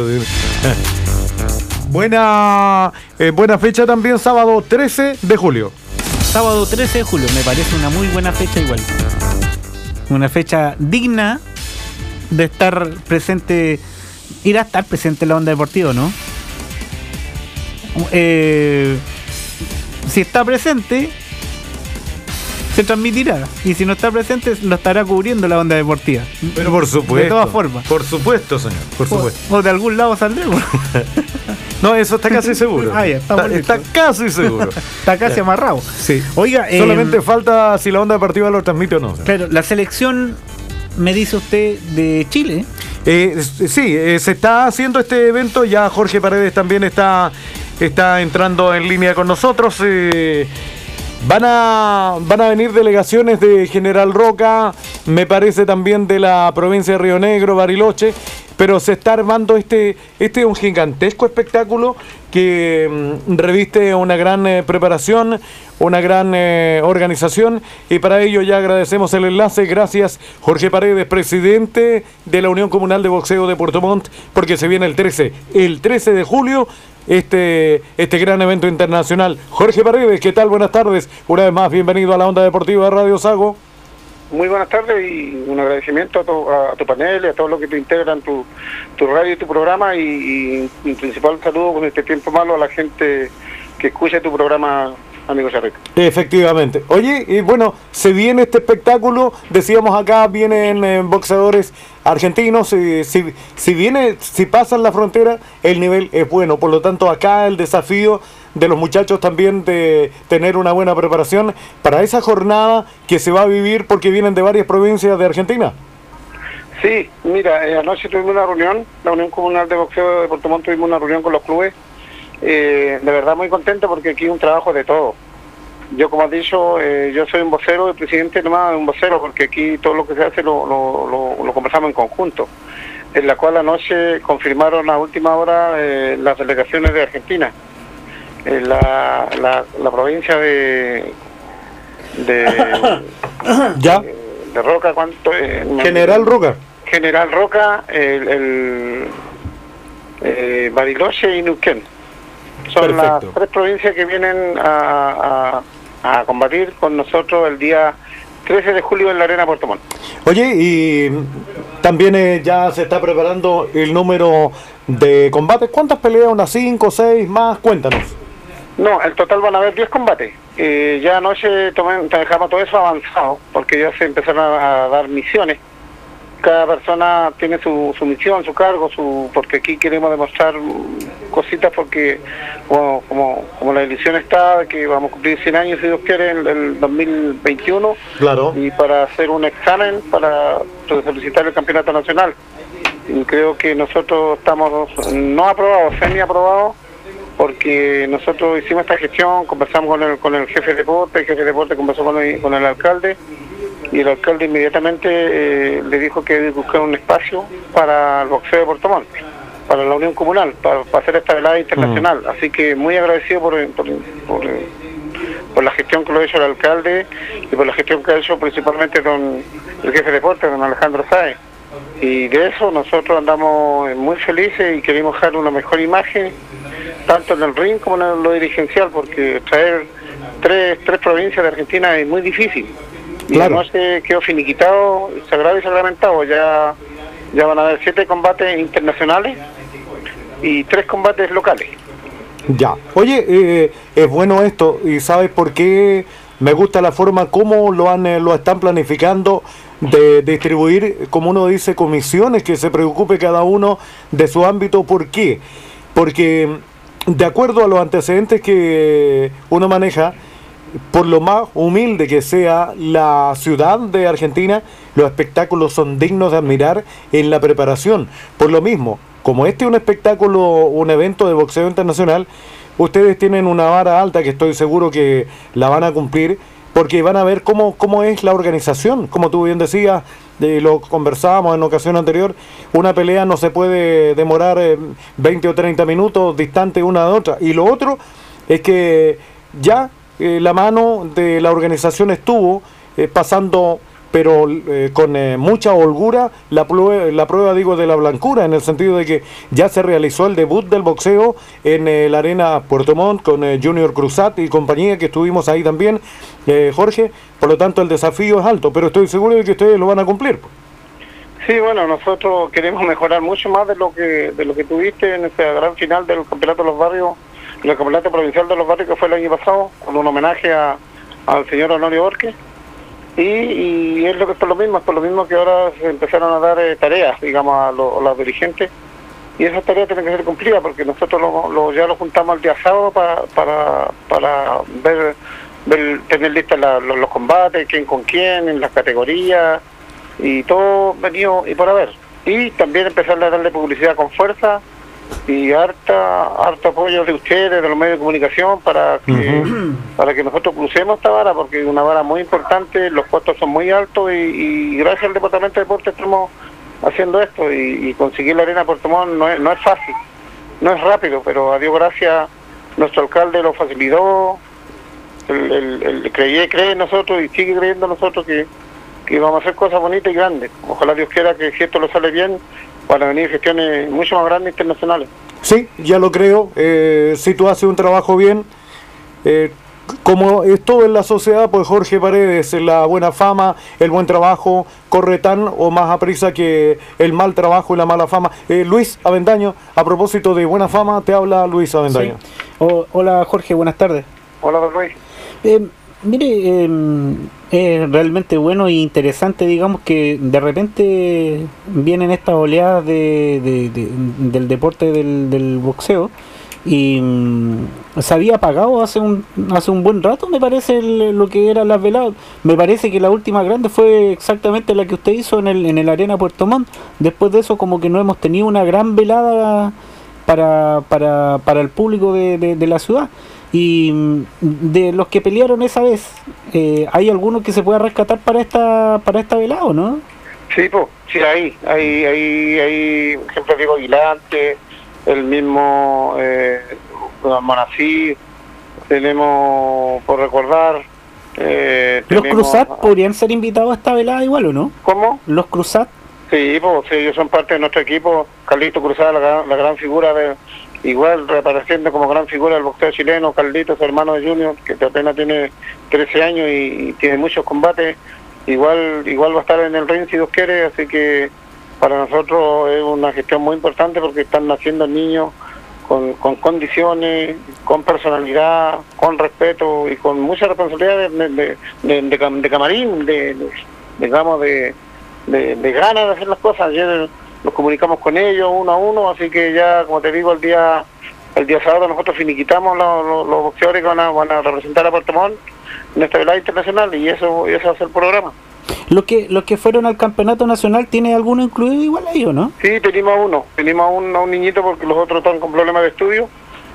F: Buena fecha también, sábado 13 de julio.
G: Sábado 13 de julio, me parece una muy buena fecha igual. Una fecha digna de estar presente, ir a estar presente en la Onda Deportiva, ¿no? Si está presente, se transmitirá. Y si no está presente, lo estará cubriendo la Onda Deportiva.
F: Pero por supuesto.
G: De todas formas.
F: Por supuesto, señor. Por supuesto.
G: O de algún lado saldremos.
F: No, eso está casi seguro. Está casi seguro.
G: Está casi amarrado.
F: Sí.
G: Oiga,
F: solamente falta si la Onda Deportiva lo transmite o no.
G: Claro, la selección, me dice usted, de Chile.
F: Sí, se está haciendo este evento. Ya Jorge Paredes también está entrando en línea con nosotros. Van a venir delegaciones de General Roca, me parece también de la provincia de Río Negro, Bariloche, pero se está armando este un gigantesco espectáculo que reviste una gran preparación, una gran organización, y para ello ya agradecemos el enlace. Gracias, Jorge Paredes, presidente de la Unión Comunal de Boxeo de Puerto Montt, porque se viene el 13 de julio, este gran evento internacional. Jorge Paredes, ¿qué tal? Buenas tardes. Una vez más, bienvenido a la Onda Deportiva de Radio Sago.
J: Muy buenas tardes y un agradecimiento a tu panel y a todos los que te integran tu radio y tu programa, y un principal saludo con este tiempo malo a la gente que escucha tu programa, amigo Charreco.
F: Efectivamente. Oye, y bueno, se viene este espectáculo, decíamos acá, vienen boxeadores argentinos, si pasan la frontera, el nivel es bueno, por lo tanto acá el desafío de los muchachos también de tener una buena preparación para esa jornada que se va a vivir, porque vienen de varias provincias de Argentina.
J: Sí, mira, anoche tuvimos una reunión, la Unión Comunal de Boxeo de Puerto Montt, tuvimos una reunión con los clubes, de verdad muy contento porque aquí hay un trabajo de todo. Yo, como has dicho, yo soy un vocero, el presidente nomás es un vocero, porque aquí todo lo que se hace lo conversamos en conjunto, en la cual anoche confirmaron a última hora las delegaciones de Argentina. La provincia de Roca, ¿cuánto?
F: General Roca.
J: General Roca, Bariloche y Neuquén. Son Perfecto. Las tres provincias que vienen a combatir con nosotros el día 13 de julio en la Arena Puerto Montt.
F: Oye, y también ya se está preparando el número de combates. ¿Cuántas peleas? ¿Unas 5, 6 más? Cuéntanos.
J: No, en total van a haber 10 combates. Ya anoche dejamos todo eso avanzado, porque ya se empezaron a dar misiones. Cada persona tiene su misión, su cargo, porque aquí queremos demostrar cositas, porque como la elección está, que vamos a cumplir 100 años, si Dios quiere, en el 2021.
F: Claro.
J: Y para hacer un examen para solicitar el campeonato nacional. Y creo que nosotros estamos no aprobados, semi-aprobados, porque nosotros hicimos esta gestión, conversamos con el jefe de deporte, el jefe de deporte conversó con el alcalde, y el alcalde inmediatamente le dijo que debe buscar un espacio para el boxeo de Puerto Montt, para la Unión Comunal, para hacer esta velada internacional. Así que muy agradecido por la gestión que lo ha hecho el alcalde, y por la gestión que ha hecho principalmente el jefe de deporte, don Alejandro Sáez. Y de eso nosotros andamos muy felices y queremos dejar una mejor imagen, tanto en el ring como en lo dirigencial, porque traer tres provincias de Argentina es muy difícil.
F: Claro.
J: Y no se quedó finiquitado, sagrado y sacramentado. Ya van a haber 7 combates internacionales y 3 combates locales.
F: Ya. Oye, es bueno esto, y ¿sabes por qué? Me gusta la forma como lo están planificando, de distribuir, como uno dice, comisiones, que se preocupe cada uno de su ámbito. ¿Por qué? Porque de acuerdo a los antecedentes que uno maneja, por lo más humilde que sea la ciudad de Argentina, los espectáculos son dignos de admirar en la preparación. Por lo mismo, como este es un espectáculo, un evento de boxeo internacional, ustedes tienen una vara alta que estoy seguro que la van a cumplir, porque van a ver cómo es la organización. Como tú bien decías, lo conversábamos en ocasión anterior, una pelea no se puede demorar 20 o 30 minutos distante una de otra. Y lo otro es que ya la mano de la organización estuvo pasando, pero con mucha holgura, la prueba digo de la blancura, en el sentido de que ya se realizó el debut del boxeo en la arena Puerto Montt con Junior Cruzat y compañía, que estuvimos ahí también, Jorge. Por lo tanto el desafío es alto, pero estoy seguro de que ustedes lo van a cumplir.
J: Sí, bueno, nosotros queremos mejorar mucho más de lo que tuviste en esa gran final del Campeonato de los Barrios, el Campeonato Provincial de los Barrios, que fue el año pasado, con un homenaje al señor Honorio Borges. Y es por lo mismo que ahora se empezaron a dar tareas, digamos, a los dirigentes, y esas tareas tienen que ser cumplidas, porque nosotros ya lo juntamos el día sábado para tener listas los combates, quién con quién, en las categorías, y todo venido y por haber. Y también empezar a darle publicidad con fuerza, y harto apoyo de ustedes, de los medios de comunicación, para que nosotros crucemos esta vara, porque es una vara muy importante, los costos son muy altos, y gracias al Departamento de Deporte estamos haciendo esto, y conseguir la arena Puerto Montt no es fácil, no es rápido, pero a Dios gracias, nuestro alcalde lo facilitó, cree en nosotros y sigue creyendo en nosotros que vamos a hacer cosas bonitas y grandes. Ojalá Dios quiera que si esto lo sale bien, van a venir gestiones mucho más grandes internacionales.
F: Sí, ya lo creo. Si tú haces un trabajo bien, como es todo en la sociedad, pues Jorge Paredes, la buena fama, el buen trabajo, corre tan o más a prisa que el mal trabajo y la mala fama. Luis Avendaño, a propósito de buena fama, te habla Luis Avendaño.
G: Sí. Hola Jorge, buenas tardes.
J: Hola don Luis.
G: Mire, es realmente bueno e interesante, digamos, que de repente vienen estas oleadas del deporte del boxeo, y se había apagado hace un buen rato, me parece, lo que eran las veladas. Me parece que la última grande fue exactamente la que usted hizo en el Arena Puerto Montt. Después de eso, como que no hemos tenido una gran velada para el público de la ciudad. Y de los que pelearon esa vez, ¿hay alguno que se pueda rescatar para esta velada, o no?
J: Sí, pues, sí, hay, por ejemplo, Diego Aguilante, el mismo Monací, tenemos, por recordar...
G: ¿Los Cruzat podrían ser invitados a esta velada igual, o no?
J: ¿Cómo?
G: ¿Los Cruzat?
J: Sí, pues, ellos son parte de nuestro equipo. Carlito Cruzat, la gran figura igual reapareciendo como gran figura del boxeo chileno. Carlitos, hermano de Junior, que apenas tiene 13 años y tiene muchos combates, igual va a estar en el ring si Dios quiere, así que para nosotros es una gestión muy importante, porque están naciendo niños con condiciones, con personalidad, con respeto y con mucha responsabilidad de camarín, digamos, de ganas de hacer las cosas. Ayer nos comunicamos con ellos uno a uno, así que ya, como te digo, el día sábado nosotros finiquitamos los boxeadores que van a representar a Puerto Montt en esta velada internacional, y eso va a ser el programa.
G: ¿Los que fueron al campeonato nacional, tiene alguno incluido igual ahí, o no?
J: Sí, tenemos a un niñito, porque los otros están con problemas de estudio,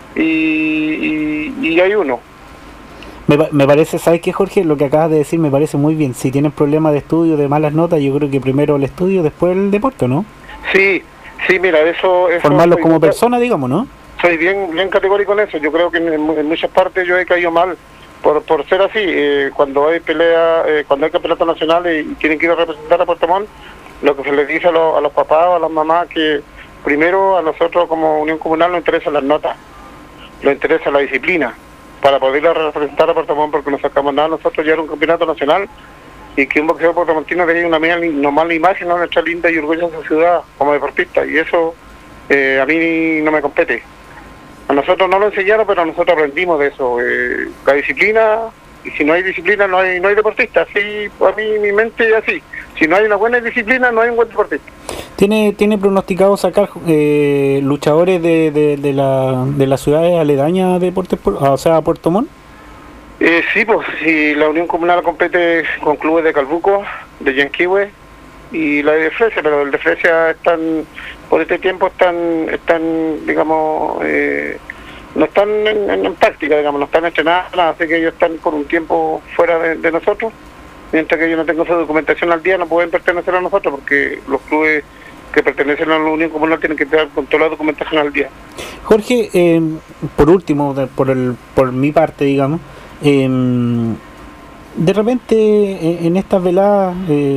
J: y hay uno.
G: Me parece, ¿sabes qué, Jorge? Lo que acabas de decir me parece muy bien. Si tienen problemas de estudio, de malas notas, yo creo que primero el estudio, después el deporte, ¿no?
J: Sí, mira, eso
G: formarlos como persona, digamos, ¿no?
J: Soy bien categórico en eso. Yo creo que en muchas partes yo he caído mal por ser así. Cuando hay pelea, cuando hay campeonato nacional y tienen que ir a representar a Puerto Montt, lo que se les dice a los papás o a las mamás, que primero a nosotros como Unión Comunal nos interesan las notas, nos interesa la disciplina, para poder ir a representar a Puerto Montt, porque no sacamos nada nosotros llegar a un campeonato nacional y que un boxeador puertomontino tenga una mala imagen, ¿no? Nuestra linda y orgullosa ciudad como deportista, y eso a mí no me compete. A nosotros no lo enseñaron, pero nosotros aprendimos de eso. La disciplina, y si no hay disciplina no hay deportista. Así, a mí mi mente es así. Si no hay una buena disciplina, no hay un buen deportista.
G: ¿Tiene pronosticado sacar luchadores de las ciudades aledañas de Puerto Montt?
J: Sí, pues si la Unión Comunal compete con clubes de Calbuco, de Yanquihue y la de Fresia, pero el de Fresia por este tiempo están digamos, no están en práctica, digamos, no están estrenando, así que ellos están por un tiempo fuera de nosotros, mientras que ellos no tengan su documentación al día, no pueden pertenecer a nosotros, porque los clubes que pertenecen a la Unión Comunal tienen que tener con toda la documentación al día.
G: Jorge, por último, por mi parte, digamos, de repente en estas veladas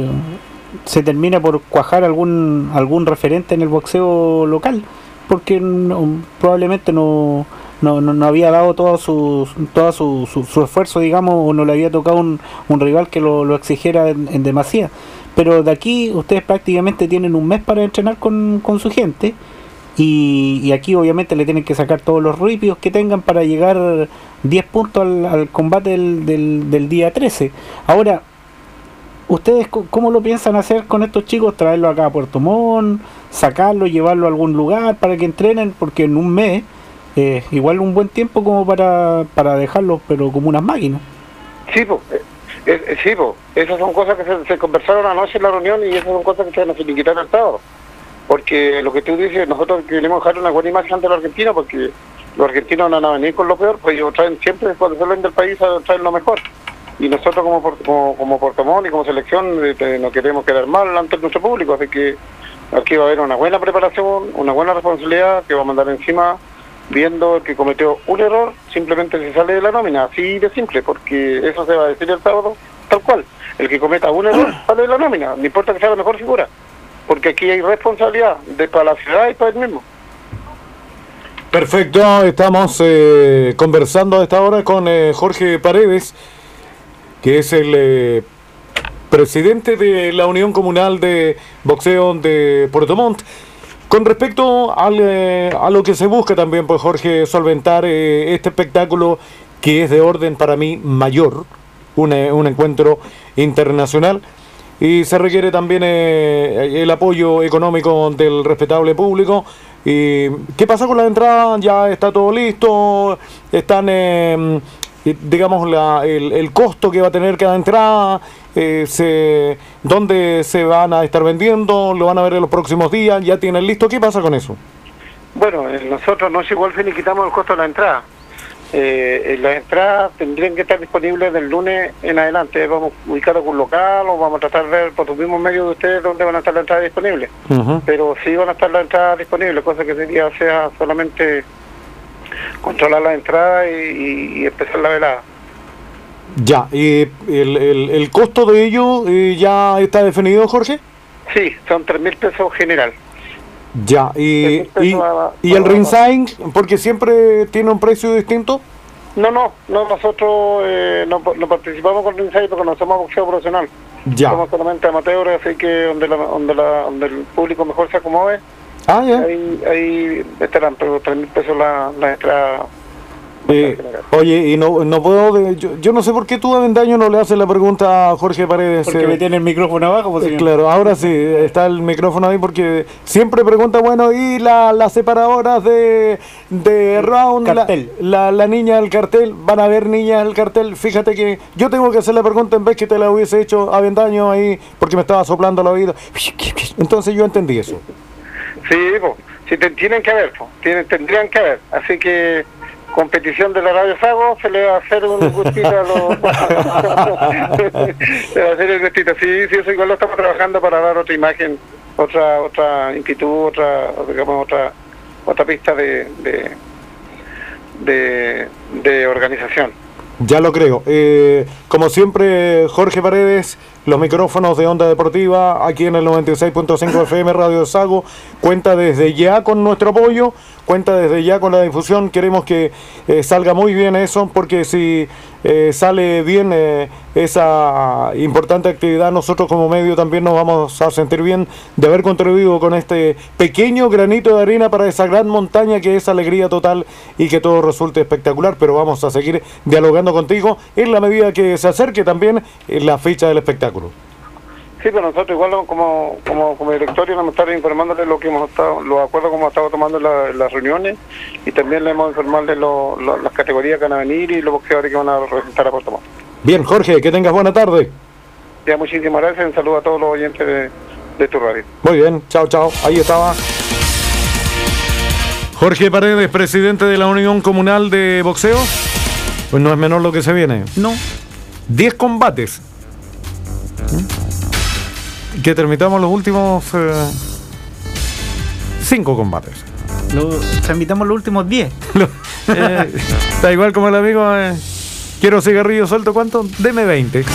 G: se termina por cuajar algún referente en el boxeo local, porque probablemente no había dado todo su esfuerzo, digamos, o no le había tocado un rival que lo exigiera en demasía. Pero de aquí ustedes prácticamente tienen un mes para entrenar con su gente, y aquí obviamente le tienen que sacar todos los ripios que tengan para llegar 10 puntos al combate del día 13. Ahora, ¿ustedes cómo lo piensan hacer con estos chicos? ¿Traerlos acá a Puerto Montt? ¿Sacarlos, llevarlos a algún lugar para que entrenen? Porque en un mes, igual un buen tiempo como para dejarlos, pero como unas máquinas.
J: Sí, pues. Esas son cosas que se conversaron anoche en la reunión, y esas son cosas que se van a finiquitar el sábado. Porque lo que tú dices, nosotros queremos dejar una buena imagen ante los argentinos, porque los argentinos no van a venir con lo peor, pues ellos traen siempre, cuando salen del país, traen lo mejor. Y nosotros como Puerto Montt y como selección no queremos quedar mal ante nuestro público, así que aquí va a haber una buena preparación, una buena responsabilidad que va a mandar encima, viendo el que cometió un error, simplemente se sale de la nómina, así de simple, porque eso se va a decir el sábado tal cual. El que cometa un error sale de la nómina, no importa que sea la mejor figura, porque aquí hay responsabilidad para la ciudad y para él mismo.
F: Perfecto, estamos conversando a esta hora con Jorge Paredes, que es el presidente de la Unión Comunal de Boxeo de Puerto Montt. Con respecto a lo que se busca también, pues Jorge, solventar este espectáculo que es de orden para mí mayor, un encuentro internacional, y se requiere también el apoyo económico del respetable público. ¿Y qué pasa con la entrada? ¿Ya está todo listo? ¿Están, digamos, el costo que va a tener cada entrada? ¿Dónde se van a estar vendiendo? ¿Lo van a ver en los próximos días? ¿Ya tienen listo? ¿Qué pasa con eso?
J: Bueno, nosotros no es igual ni quitamos el costo de la entrada. Las entradas tendrían que estar disponibles del lunes en adelante. Vamos a ubicar algún local o vamos a tratar de ver por los mismos medios de ustedes dónde van a estar las entradas disponibles. Pero sí van a estar las entradas disponibles, cosa que sea solamente controlar la entrada y empezar la velada.
F: Ya, ¿y el costo de ello ya está definido, Jorge?
J: Sí, son 3.000 pesos general.
F: Ya, ¿y el ringside, porque siempre tiene un precio distinto?
J: No, nosotros no participamos con ringside porque no somos boxeo profesional.
F: Ya.
J: Somos solamente amateurs, así que donde el público mejor se acomode, ahí estarán, pero 3.000 pesos la entrada.
F: Oye, y no puedo, yo no sé por qué tú, Avendaño, no le haces la pregunta a Jorge Paredes.
G: Porque me tiene el micrófono abajo. Pues,
F: claro, ahora sí, está el micrófono ahí, porque siempre pregunta, bueno, y las separadoras de round, la niña del cartel, van a haber niñas del cartel. Fíjate que yo tengo que hacer la pregunta en vez que te la hubiese hecho Avendaño ahí, porque me estaba soplando el oído. Entonces yo entendí eso.
J: Sí, pues, tienen que haber, tendrían que haber, así que competición de la Radio Sago, se le va a hacer un gustito a los... se va a hacer el gustito, sí, eso igual lo estamos trabajando para dar otra imagen, otra inquietud, otra pista de organización.
F: Ya lo creo. Como siempre, Jorge Paredes, los micrófonos de Onda Deportiva, aquí en el 96.5 FM Radio Sago, cuenta desde ya con nuestro apoyo, cuenta desde ya con la difusión. Queremos que salga muy bien eso, porque si sale bien esa importante actividad, nosotros como medio también nos vamos a sentir bien de haber contribuido con este pequeño granito de arena para esa gran montaña que es alegría total y que todo resulte espectacular. Pero vamos a seguir dialogando contigo en la medida que se acerque también la fecha del espectáculo.
J: Sí, pero nosotros igual como directorio nos estamos informando de lo que hemos estado, los acuerdos como hemos estado tomando en las reuniones, y también le hemos informado de las categorías que van a venir y los boxeadores que van a representar a Puerto Montt.
F: Bien, Jorge, que tengas buena tarde.
J: Ya, muchísimas gracias, un saludo a todos los oyentes de tu radio.
F: Muy bien, chao, chao. Ahí estaba Jorge Paredes, presidente de la Unión Comunal de Boxeo. Pues no es menor lo que se viene.
G: No.
F: 10 combates. Que terminamos los últimos 5 combates.
G: Transmitamos los últimos 10.
F: Está igual como el amigo. Quiero cigarrillo suelto, ¿cuánto? Deme 20.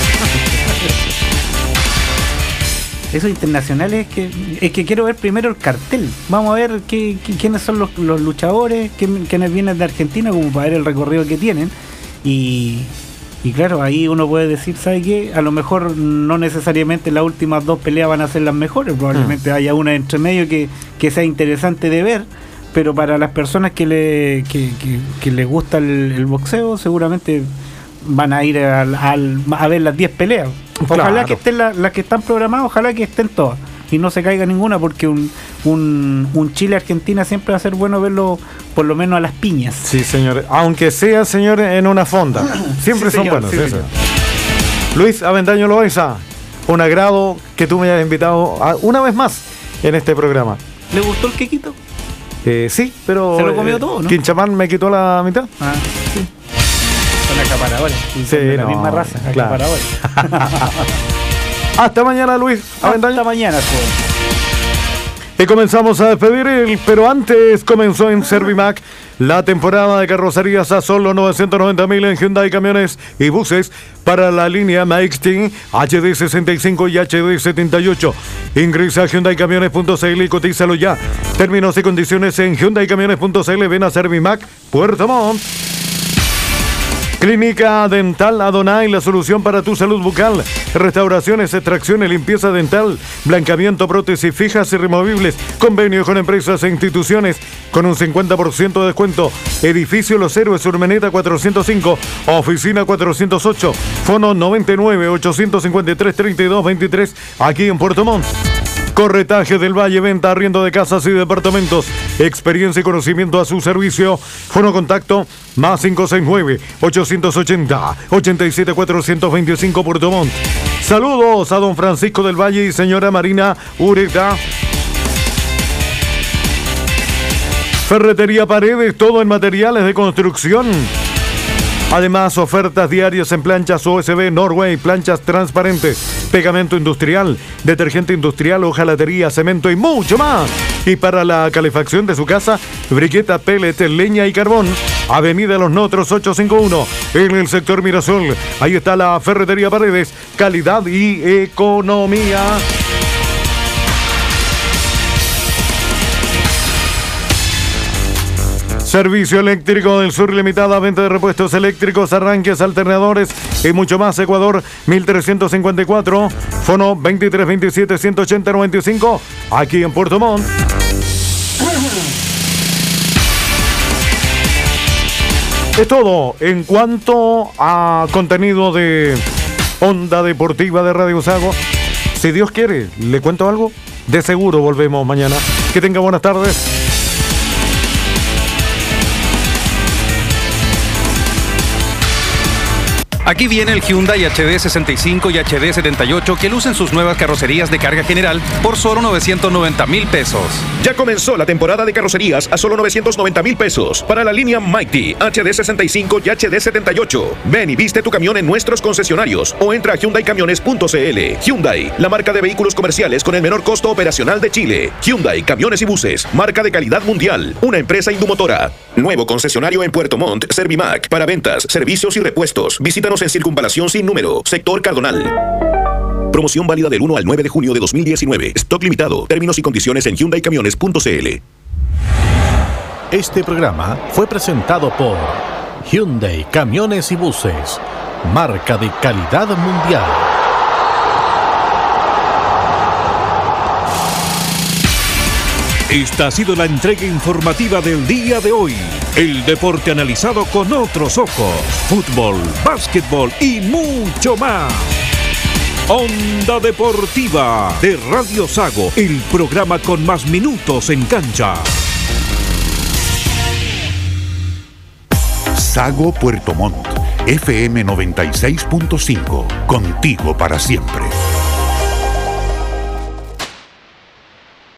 G: Esos internacionales es que quiero ver primero el cartel. Vamos a ver quiénes son los luchadores, quiénes vienen de Argentina, como para ver el recorrido que tienen. Y claro, ahí uno puede decir, ¿sabe qué? A lo mejor no necesariamente las últimas 2 peleas van a ser las mejores, probablemente haya una entre medio que sea interesante de ver, pero para las personas que les gusta el boxeo, seguramente van a ir a ver las 10 peleas. Ojalá claro. Que estén las que están programadas, ojalá que estén todas y no se caiga ninguna, porque un Chile-Argentina siempre va a ser bueno verlo por lo menos a las piñas. Sí, señores, aunque sea, señores, en una fonda. Siempre sí, son señor, buenos. Sí, señor. Luis Avendaño Loaiza, un agrado que tú me hayas invitado una vez más en este programa. ¿Le gustó el quequito? Sí, pero... ¿Se lo comió todo, no? Quinchamán me quitó la mitad. Ah, sí. Son acaparadores. Sí, de la misma raza, claro. Acaparadores. Hasta mañana, Luis Avendaño. Hasta mañana, pues. Y comenzamos a despedir, pero antes comenzó en Servimac la temporada de carrocerías a solo 990.000 en Hyundai Camiones y Buses para la línea MaxT HD65 y HD78. Ingresa a HyundaiCamiones.cl y cotízalo ya. Términos y condiciones en HyundaiCamiones.cl. Ven a Servimac, Puerto Montt. Clínica Dental Adonai, la solución para tu salud bucal. Restauraciones, extracciones, limpieza dental, blancamiento, prótesis fijas y removibles. Convenio con empresas e instituciones con un 50% de descuento. Edificio Los Héroes, Urmeneta 405, oficina 408, fono 99-853-3223, aquí en Puerto Montt. Corretaje del Valle, venta, arriendo de casas y departamentos. Experiencia y conocimiento a su servicio. Fono contacto más 569-880-87425 Puerto Montt. Saludos a don Francisco del Valle y señora Marina Ureta. Ferretería Paredes, todo en materiales de construcción. Además, ofertas diarias en planchas OSB Norway, planchas transparentes, pegamento industrial, detergente industrial, hojalatería, cemento y mucho más. Y para la calefacción de su casa, briqueta, pellet, leña y carbón. Avenida Los Notros 851, en el sector Mirasol. Ahí está la Ferretería Paredes, calidad y economía. Servicio Eléctrico del Sur Limitada, venta de repuestos eléctricos, arranques, alternadores y mucho más. Ecuador 1354, fono 2327-180-95, aquí en Puerto Montt. Es todo en cuanto a contenido de Onda Deportiva de Radio Sago. Si Dios quiere, ¿le cuento algo? De seguro volvemos mañana. Que tenga buenas tardes.
B: Aquí viene el Hyundai HD65 y HD78 que lucen sus nuevas carrocerías de carga general por solo 990,000 pesos.
C: Ya comenzó la temporada de carrocerías a solo 990,000 pesos para la línea Mighty HD65 y HD78. Ven y viste tu camión en nuestros concesionarios o entra a HyundaiCamiones.cl. Hyundai, la marca de vehículos comerciales con el menor costo operacional de Chile. Hyundai Camiones y Buses, marca de calidad mundial, una empresa indumotora. Nuevo concesionario en Puerto Montt, Servimac, para ventas, servicios y repuestos. Visítanos en Circunvalación Sin Número, sector Cardonal. Promoción válida del 1 al 9 de junio de 2019. Stock limitado. Términos y condiciones en HyundaiCamiones.cl.
D: Este programa fue presentado por Hyundai Camiones y Buses, marca de calidad mundial.
E: Esta ha sido la entrega informativa del día de hoy. El deporte analizado con otros ojos. Fútbol, básquetbol y mucho más. Onda Deportiva de Radio Sago, el programa con más minutos en cancha.
A: Sago Puerto Montt, FM 96.5, contigo para siempre.